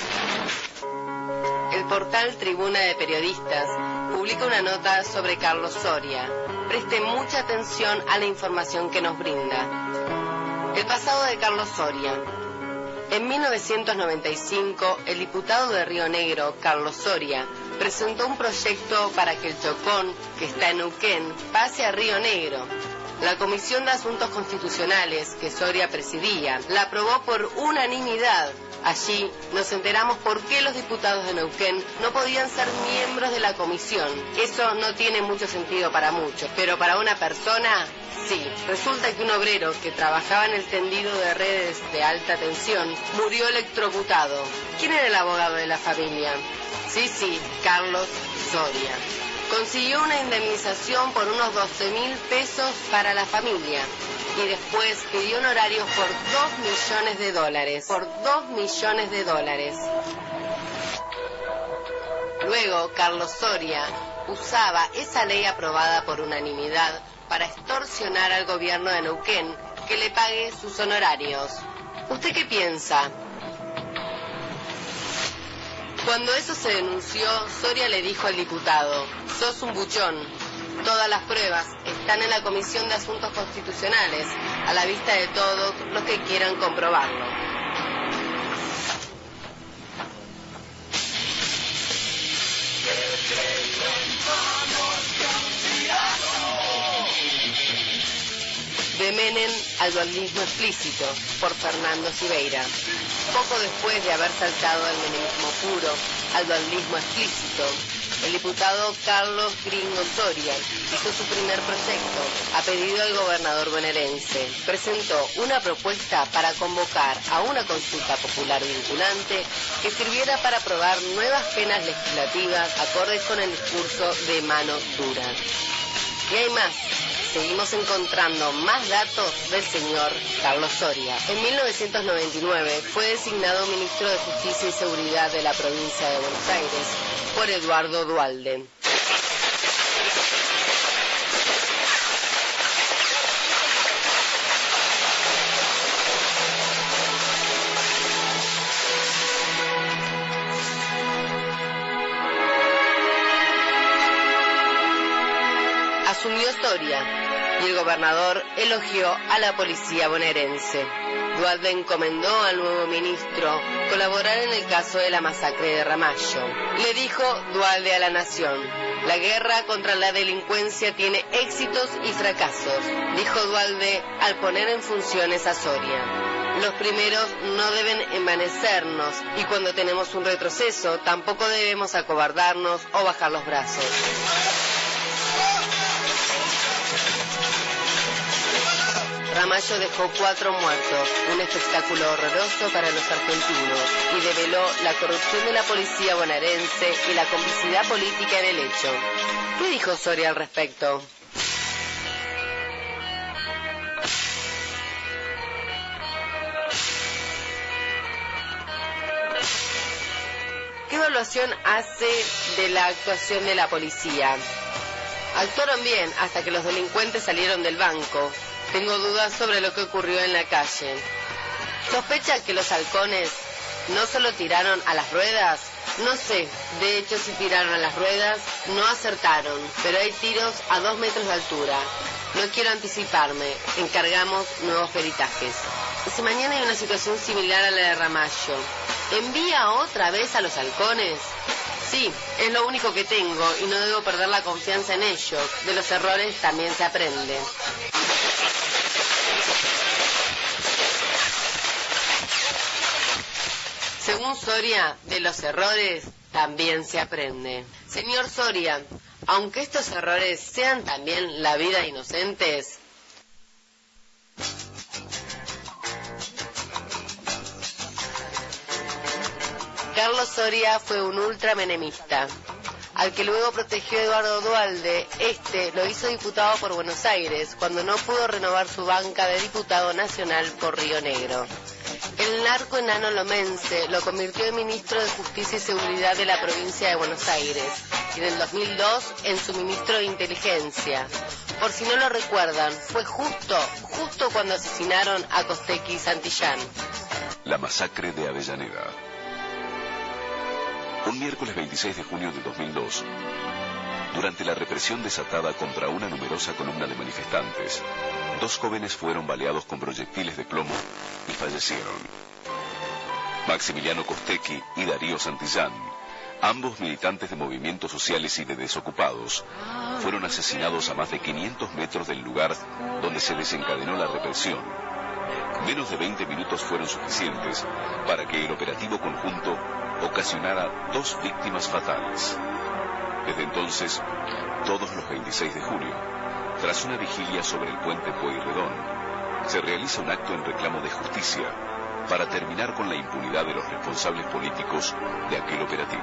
Speaker 13: El portal Tribuna de Periodistas publica una nota sobre Carlos Soria. Preste mucha atención a la información que nos brinda. El pasado de Carlos Soria. En mil novecientos noventa y cinco, el diputado de Río Negro, Carlos Soria, presentó un proyecto para que el Chocón, que está en Neuquén, pase a Río Negro. La Comisión de Asuntos Constitucionales, que Soria presidía, la aprobó por unanimidad. Allí nos enteramos por qué los diputados de Neuquén no podían ser miembros de la comisión. Eso no tiene mucho sentido para muchos, pero para una persona, sí. Resulta que un obrero que trabajaba en el tendido de redes de alta tensión murió electrocutado. ¿Quién era el abogado de la familia? Sí, sí, Carlos Soria. Consiguió una indemnización por unos doce mil pesos para la familia y después pidió honorarios por dos millones de dólares. Por dos millones de dólares. Luego, Carlos Soria usaba esa ley aprobada por unanimidad para extorsionar al gobierno de Neuquén que le pague sus honorarios. ¿Usted qué piensa? Cuando eso se denunció, Soria le dijo al diputado: sos un buchón. Todas las pruebas están en la Comisión de Asuntos Constitucionales, a la vista de todos los que quieran comprobarlo. De Menem al dualismo explícito, por Fernando Siveira. Poco después de haber saltado del menemismo puro al dualismo explícito, el diputado Carlos Gringo Soria hizo su primer proyecto a pedido del gobernador bonaerense. Presentó una propuesta para convocar a una consulta popular vinculante que sirviera para aprobar nuevas penas legislativas acordes con el discurso de mano dura. Y hay más. Seguimos encontrando más datos del señor Carlos Soria. En mil novecientos noventa y nueve fue designado ministro de Justicia y Seguridad de la provincia de Buenos Aires por Eduardo Duhalde. Asumió Soria y el gobernador elogió a la policía bonaerense. Duhalde encomendó al nuevo ministro colaborar en el caso de la masacre de Ramallo. Le dijo Duhalde a La Nación: la guerra contra la delincuencia tiene éxitos y fracasos, dijo Duhalde al poner en funciones a Soria. Los primeros no deben envanecernos y cuando tenemos un retroceso tampoco debemos acobardarnos o bajar los brazos. Ramallo dejó cuatro muertos, un espectáculo horroroso para los argentinos, y develó la corrupción de la policía bonaerense y la complicidad política en el hecho. ¿Qué dijo Soria al respecto? ¿Qué evaluación hace de la actuación de la policía? Actuaron bien hasta que los delincuentes salieron del banco. Tengo dudas sobre lo que ocurrió en la calle. ¿Sospecha que los halcones no solo tiraron a las ruedas? No sé, de hecho si tiraron a las ruedas, no acertaron, pero hay tiros a dos metros de altura. No quiero anticiparme, encargamos nuevos peritajes. Si mañana hay una situación similar a la de Ramallo, ¿envía otra vez a los halcones? Sí, es lo único que tengo y no debo perder la confianza en ellos. De los errores también se aprende. Según Soria, de los errores también se aprende. Señor Soria, aunque estos errores sean también la vida de inocentes, Carlos Soria fue un ultramenemista, al que luego protegió Eduardo Duhalde. Este lo hizo diputado por Buenos Aires cuando no pudo renovar su banca de diputado nacional por Río Negro. El narco enano lomense lo convirtió en ministro de Justicia y Seguridad de la provincia de Buenos Aires y en el dos mil dos en su ministro de Inteligencia. Por si no lo recuerdan, fue justo, justo cuando asesinaron a Costequi y Santillán.
Speaker 15: La masacre de Avellaneda. Un miércoles veintiséis de junio de dos mil dos, durante la represión desatada contra una numerosa columna de manifestantes, dos jóvenes fueron baleados con proyectiles de plomo y fallecieron. Maximiliano Costecchi y Darío Santillán, ambos militantes de movimientos sociales y de desocupados, fueron asesinados a más de quinientos metros del lugar donde se desencadenó la represión. Menos de veinte minutos fueron suficientes para que el operativo conjunto ocasionara dos víctimas fatales. Desde entonces, todos los veintiséis de junio, tras una vigilia sobre el puente Pueyrredón, se realiza un acto en reclamo de justicia para terminar con la impunidad de los responsables políticos de aquel operativo.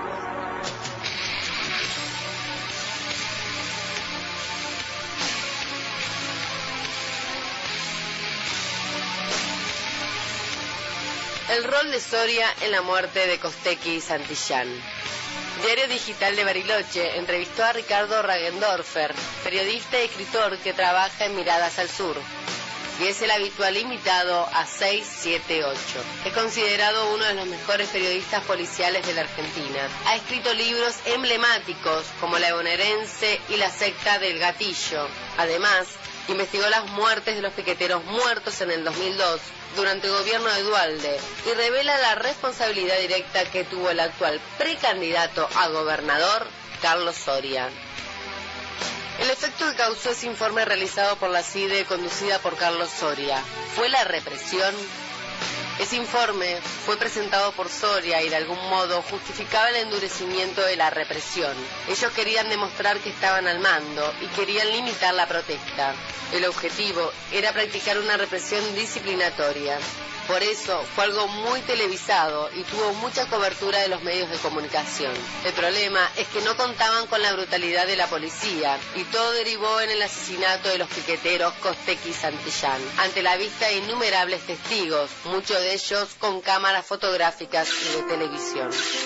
Speaker 13: El rol de Soria en la muerte de Costecchi y Santillán. Diario Digital de Bariloche entrevistó a Ricardo Ragendorfer, periodista y escritor que trabaja en Miradas al Sur, y es el habitual invitado a seis siete ocho. Es considerado uno de los mejores periodistas policiales de la Argentina. Ha escrito libros emblemáticos como La bonaerense y La secta del gatillo. Además, investigó las muertes de los piqueteros muertos en el dos mil dos durante el gobierno de Duhalde y revela la responsabilidad directa que tuvo el actual precandidato a gobernador, Carlos Soria. El efecto que causó ese informe realizado por la C I D E conducida por Carlos Soria fue la represión. Ese informe fue presentado por Soria y de algún modo justificaba el endurecimiento de la represión. Ellos querían demostrar que estaban al mando y querían limitar la protesta. El objetivo era practicar una represión disciplinatoria. Por eso fue algo muy televisado y tuvo mucha cobertura de los medios de comunicación. El problema es que no contaban con la brutalidad de la policía y todo derivó en el asesinato de los piqueteros Costecchi y Santillán, ante la vista de innumerables testigos, muchos de ellos con cámaras fotográficas y de televisión.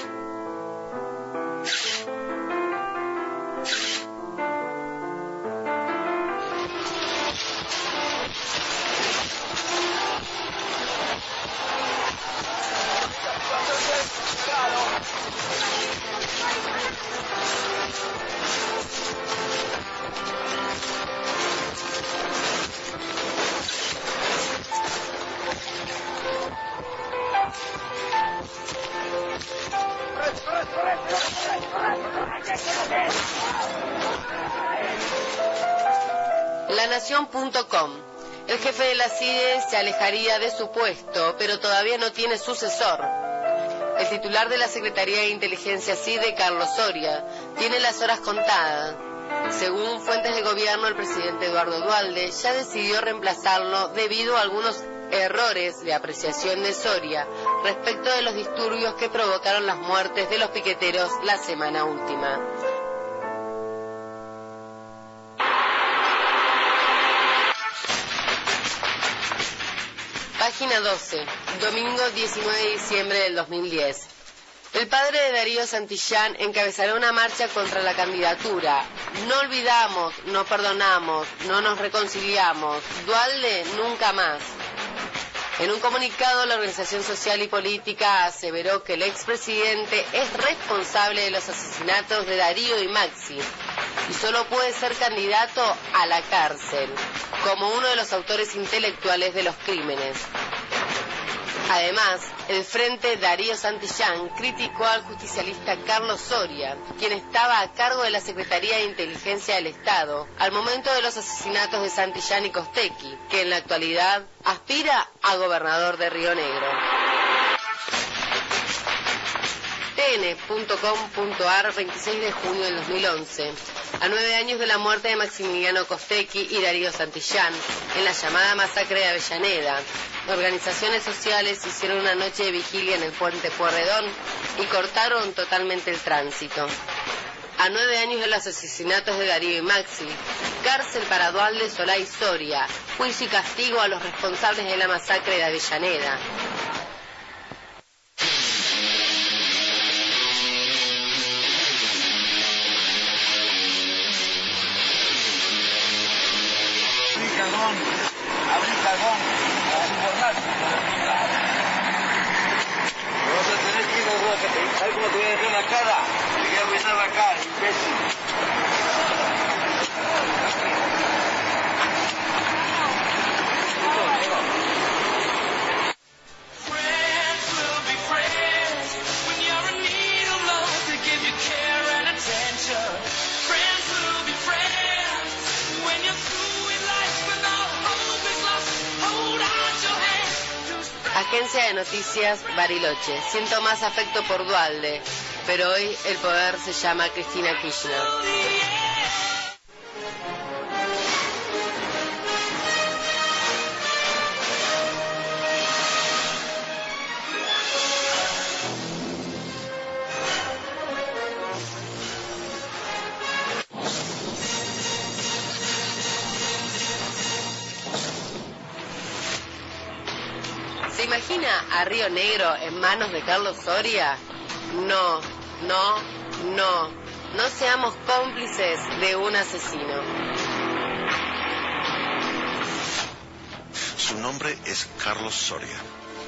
Speaker 13: La Nación punto com. El jefe de la C I D E se alejaría de su puesto, pero todavía no tiene sucesor. El titular de la Secretaría de Inteligencia C I D E, Carlos Soria, tiene las horas contadas. Según fuentes de gobierno, el presidente Eduardo Duhalde ya decidió reemplazarlo debido a algunos errores de apreciación de Soria respecto de los disturbios que provocaron las muertes de los piqueteros la semana última. Página doce, domingo diecinueve de diciembre del dos mil diez. El padre de Darío Santillán encabezará una marcha contra la candidatura. No olvidamos, no perdonamos, no nos reconciliamos. Duhalde nunca más. En un comunicado, la organización social y política aseveró que el expresidente es responsable de los asesinatos de Darío y Maxi y solo puede ser candidato a la cárcel, como uno de los autores intelectuales de los crímenes. Además, el Frente Darío Santillán criticó al justicialista Carlos Soria, quien estaba a cargo de la Secretaría de Inteligencia del Estado al momento de los asesinatos de Santillán y Costecchi, que en la actualidad aspira a gobernador de Río Negro. T N punto com punto a r, veintiséis de junio del dos mil once. A nueve años de la muerte de Maximiliano Costecchi y Darío Santillán, en la llamada masacre de Avellaneda, organizaciones sociales hicieron una noche de vigilia en el puente Pueyrredón y cortaron totalmente el tránsito. A nueve años de los asesinatos de Darío y Maxi, cárcel para Duhalde, Solá y Soria, juicio y castigo a los responsables de la masacre de Avellaneda.
Speaker 14: Cagón, abrí cagón, a informar. Vas a tener que ir a la... ¿Sabes cómo te voy a dejar la cara? Te voy a arruinar la cara, imbécil. Friends will be friends.
Speaker 13: Agencia de Noticias Bariloche. Siento más afecto por Dualde, pero hoy el poder se llama Cristina Kirchner. ¿Se imagina a Río Negro en manos de Carlos Soria? No, no, no. No seamos cómplices de un asesino.
Speaker 16: Su nombre es Carlos Soria.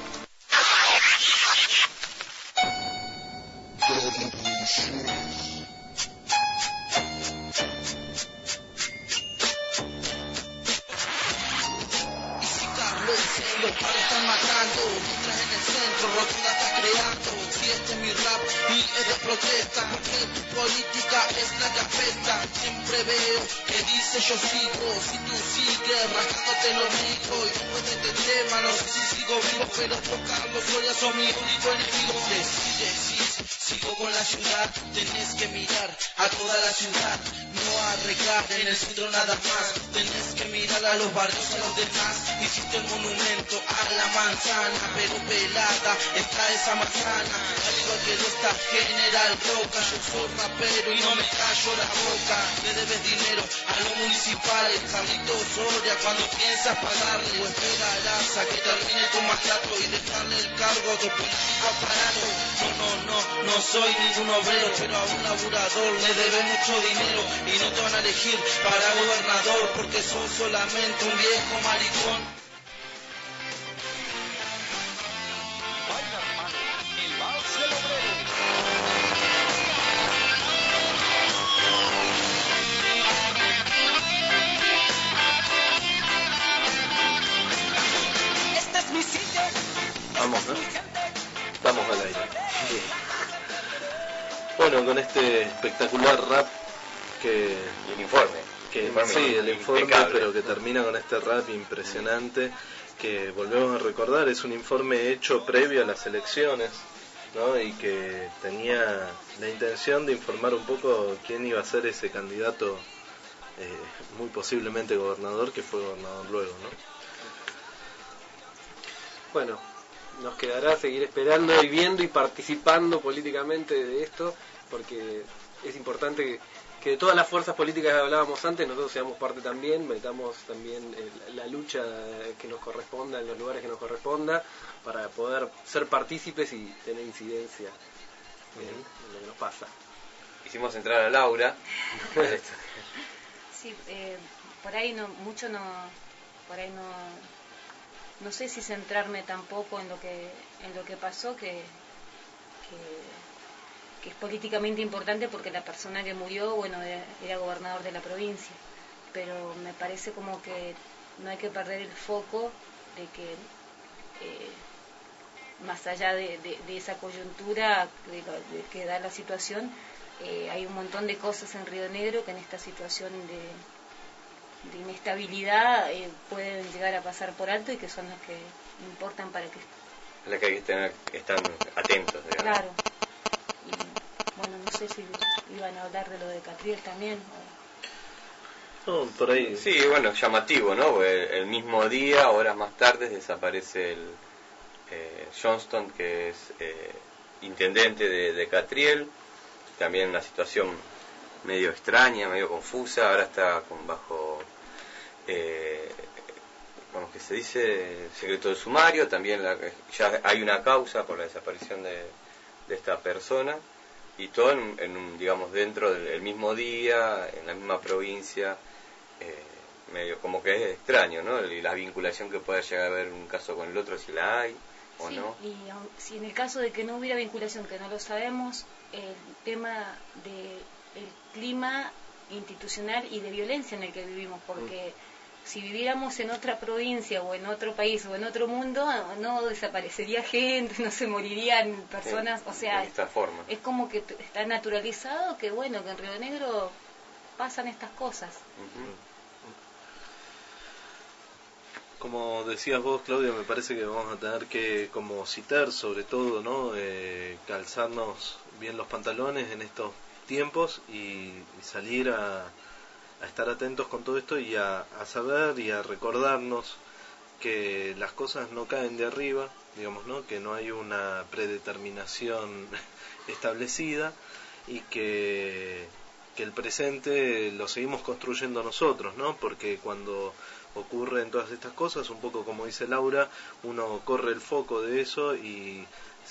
Speaker 17: Los palos están matando, mientras en el centro rotunda está creando. Si este es mi rap y es de protesta, porque tu política es la que afecta. Siempre veo que dice yo sigo, si tú sigues rascándote el ombligo. Y después de este tema no sé si sigo vivo, pero por Carlos Soria son mi único enemigo. Decís, decís, sigo con la ciudad, tenés que mirar a toda la ciudad, no arreglar en el centro nada más. Tenés que mirar a los barrios, a los demás. Hiciste el monumento a la manzana, pero pelada está esa manzana. Al igual que lo está General Roca, yo soy rapero y no me callo la boca. Le debes dinero a los municipales, Carlito Soria, cuando piensas pagarle, o esperarás a que termine tu maltrato y dejarle el cargo a otro político aparato. No, no, no, no soy ningún obrero, pero a un laburador le debe mucho dinero y no te van a elegir para gobernador porque sos solamente un viejo maricón.
Speaker 5: Vamos, ¿no? Estamos al aire. Sí. Bueno, con este espectacular rap que...
Speaker 3: El informe.
Speaker 5: Que,
Speaker 3: el informe
Speaker 5: sí, el informe,
Speaker 3: impecable.
Speaker 5: Pero que termina con este rap impresionante, que volvemos a recordar, es un informe hecho previo a las elecciones, ¿no? Y que tenía la intención de informar un poco quién iba a ser ese candidato, eh, muy posiblemente gobernador, que fue gobernador luego, ¿no?
Speaker 4: Bueno, nos quedará seguir esperando y viendo y participando políticamente de esto, porque es importante que, que de todas las fuerzas políticas que hablábamos antes, nosotros seamos parte también, metamos también el, la lucha que nos corresponda en los lugares que nos corresponda, para poder ser partícipes y tener incidencia en, en lo que nos pasa.
Speaker 3: Hicimos entrar a Laura.
Speaker 18: Sí, eh, por ahí no, mucho no, por ahí no... No sé si centrarme tampoco en lo que en lo que pasó, que, que, que es políticamente importante porque la persona que murió, bueno, era, era gobernador de la provincia, pero me parece como que no hay que perder el foco de que eh, más allá de, de, de esa coyuntura de, de que da la situación, eh, hay un montón de cosas en Río Negro que en esta situación de de inestabilidad eh, pueden llegar a pasar por alto y que son las que importan para que...
Speaker 3: A las que hay que tener, están atentos, digamos.
Speaker 18: Claro. Y bueno, no sé si iban a hablar de lo de Catriel también. O...
Speaker 5: No, por ahí...
Speaker 3: Sí, bueno, llamativo, ¿no? El, el mismo día, horas más tarde, desaparece el eh, Johnston, que es eh, intendente de, de Catriel. También una situación medio extraña, medio confusa. Ahora está con bajo, eh, como que se dice, secreto de sumario. También la, ya hay una causa por la desaparición de, de esta persona, y todo en, en un, digamos, dentro del mismo día, en la misma provincia. eh, medio como que es extraño, ¿no? Y la vinculación que pueda llegar a haber un caso con el otro, si la hay o
Speaker 18: sí,
Speaker 3: no.
Speaker 18: Y aun, si en el caso de que no hubiera vinculación, que no lo sabemos, el tema de el clima institucional y de violencia en el que vivimos, porque mm. si viviéramos en otra provincia o en otro país o en otro mundo, no desaparecería gente, no se morirían personas, sí, o sea,
Speaker 3: de esta forma.
Speaker 18: Es como que está naturalizado que bueno, que en Río Negro pasan estas cosas.
Speaker 3: Uh-huh.
Speaker 5: como decías vos, Claudio, me parece que vamos a tener que, como CITER sobre todo, ¿no? Eh, calzarnos bien los pantalones en estos tiempos y, y salir a, a estar atentos con todo esto y a, a saber y a recordarnos que las cosas no caen de arriba, digamos, ¿no? Que no hay una predeterminación establecida y que, que el presente lo seguimos construyendo nosotros, ¿no? Porque cuando ocurren todas estas cosas, un poco como dice Laura, uno corre el foco de eso y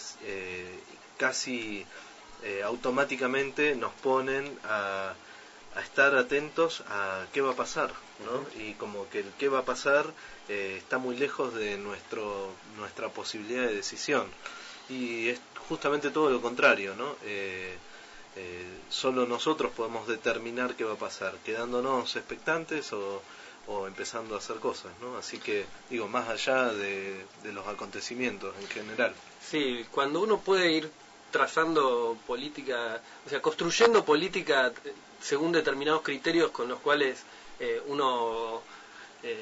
Speaker 5: eh, casi eh, automáticamente nos ponen a, a estar atentos a qué va a pasar, ¿no? Uh-huh. Y como que el qué va a pasar eh, está muy lejos de nuestro nuestra posibilidad de decisión. Y es justamente todo lo contrario, ¿no? Eh, eh, solo nosotros podemos determinar qué va a pasar, quedándonos expectantes o o empezando a hacer cosas, ¿no? Así que, digo, más allá de, de los acontecimientos en general.
Speaker 4: Sí, cuando uno puede ir trazando política, o sea, construyendo política según determinados criterios con los cuales eh, uno eh,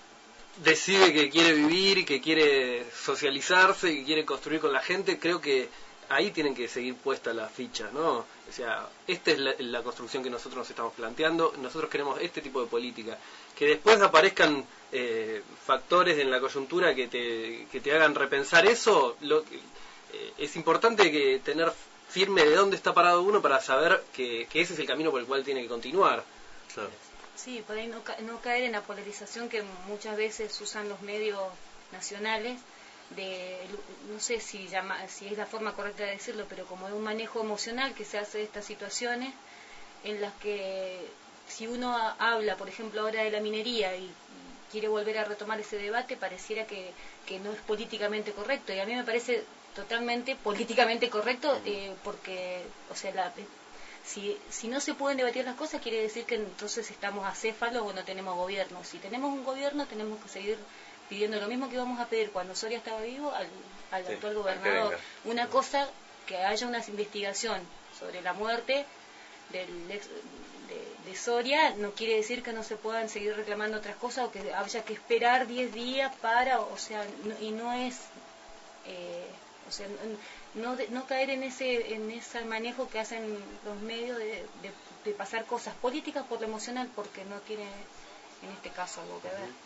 Speaker 4: decide que quiere vivir, que quiere socializarse, que quiere construir con la gente, creo que ahí tienen que seguir puestas las fichas, ¿no? O sea, esta es la, la construcción que nosotros nos estamos planteando, nosotros queremos este tipo de política. Que después aparezcan eh, factores en la coyuntura que te, que te hagan repensar eso, lo, eh, es importante que tener firme de dónde está parado uno para saber que, que ese es el camino por el cual tiene que continuar.
Speaker 5: Claro.
Speaker 18: Sí, por ahí no, ca- no caer en la polarización que muchas veces usan los medios nacionales, de no sé si llama, si es la forma correcta de decirlo, pero como de un manejo emocional que se hace de estas situaciones en las que si uno habla, por ejemplo, ahora de la minería y quiere volver a retomar ese debate, pareciera que, que no es políticamente correcto, y a mí me parece totalmente políticamente correcto, eh, porque, o sea, la, si, si no se pueden debatir las cosas, quiere decir que entonces estamos acéfalos o no tenemos gobierno. Si tenemos un gobierno, tenemos que seguir pidiendo lo mismo que íbamos a pedir cuando Soria estaba vivo al, al sí, actual gobernador. Una cosa, que haya una investigación sobre la muerte del ex, de, de Soria, no quiere decir que no se puedan seguir reclamando otras cosas o que haya que esperar diez días para, o sea, no, y no es, eh, o sea, no, no, no caer en ese en ese manejo que hacen los medios de, de, de pasar cosas políticas por lo emocional, porque no tiene en este caso algo que ver.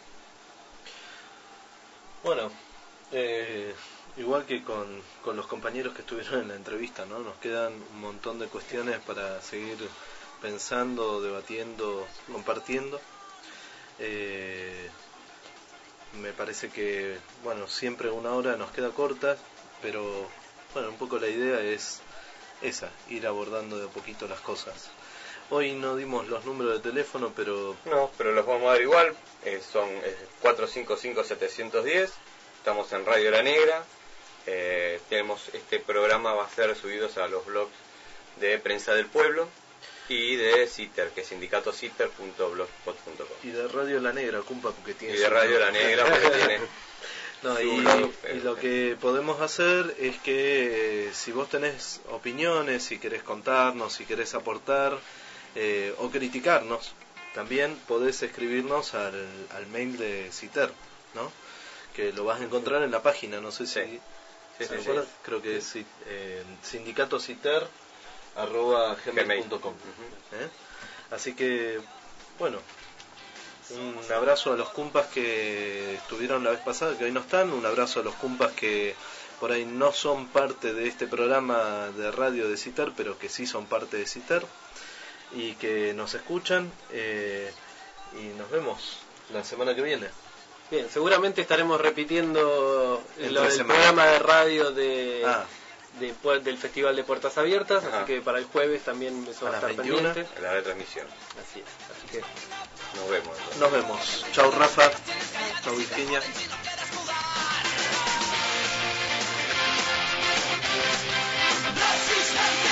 Speaker 5: Bueno, eh, igual que con, con los compañeros que estuvieron en la entrevista, ¿no? Nos quedan un montón de cuestiones para seguir pensando, debatiendo, compartiendo. Eh, me parece que, bueno, siempre una hora nos queda corta, pero, bueno, un poco la idea es esa, ir abordando de a poquito las cosas. Hoy no dimos los números de teléfono, pero...
Speaker 3: No, pero los vamos a dar igual. Eh, son eh, cuatro cinco cinco, siete uno cero. Estamos en Radio La Negra. Eh, tenemos este programa va a ser subidos a los blogs de Prensa del Pueblo y de CITER, que es sindicato citer punto blogspot punto com.
Speaker 5: Y de Radio La Negra, cumpa, porque tiene...
Speaker 3: Y de Radio La Negra, porque tiene...
Speaker 5: No, y, y lo que podemos hacer es que eh, si vos tenés opiniones, si querés contarnos, si querés aportar... Eh, o criticarnos, también podés escribirnos al, al mail de CITER, ¿no? Que lo vas a encontrar en la página, no sé si...
Speaker 3: Sí. Sí,
Speaker 5: ¿se
Speaker 3: sí,
Speaker 5: acuerdan?
Speaker 3: sí.
Speaker 5: Creo que es eh, sindicatociter arroba gmail punto com.
Speaker 3: Uh-huh.
Speaker 5: ¿Eh? Así que, bueno, un abrazo a los cumpas que estuvieron la vez pasada, que hoy no están, un abrazo a los cumpas que por ahí no son parte de este programa de radio de CITER, pero que sí son parte de CITER, y que nos escuchan, eh, y nos vemos la semana que viene.
Speaker 4: Bien, seguramente estaremos repitiendo el, el
Speaker 5: semana.
Speaker 4: programa de radio de,
Speaker 5: ah.
Speaker 4: de, del Festival de Puertas Abiertas,
Speaker 3: Ajá.
Speaker 4: así que para el jueves también eso va a estar pendiente.
Speaker 3: En la retransmisión.
Speaker 4: Así es, así que
Speaker 3: nos vemos. Entonces.
Speaker 5: Nos vemos. Chau Rafa, chau Virginia.
Speaker 6: Resistente.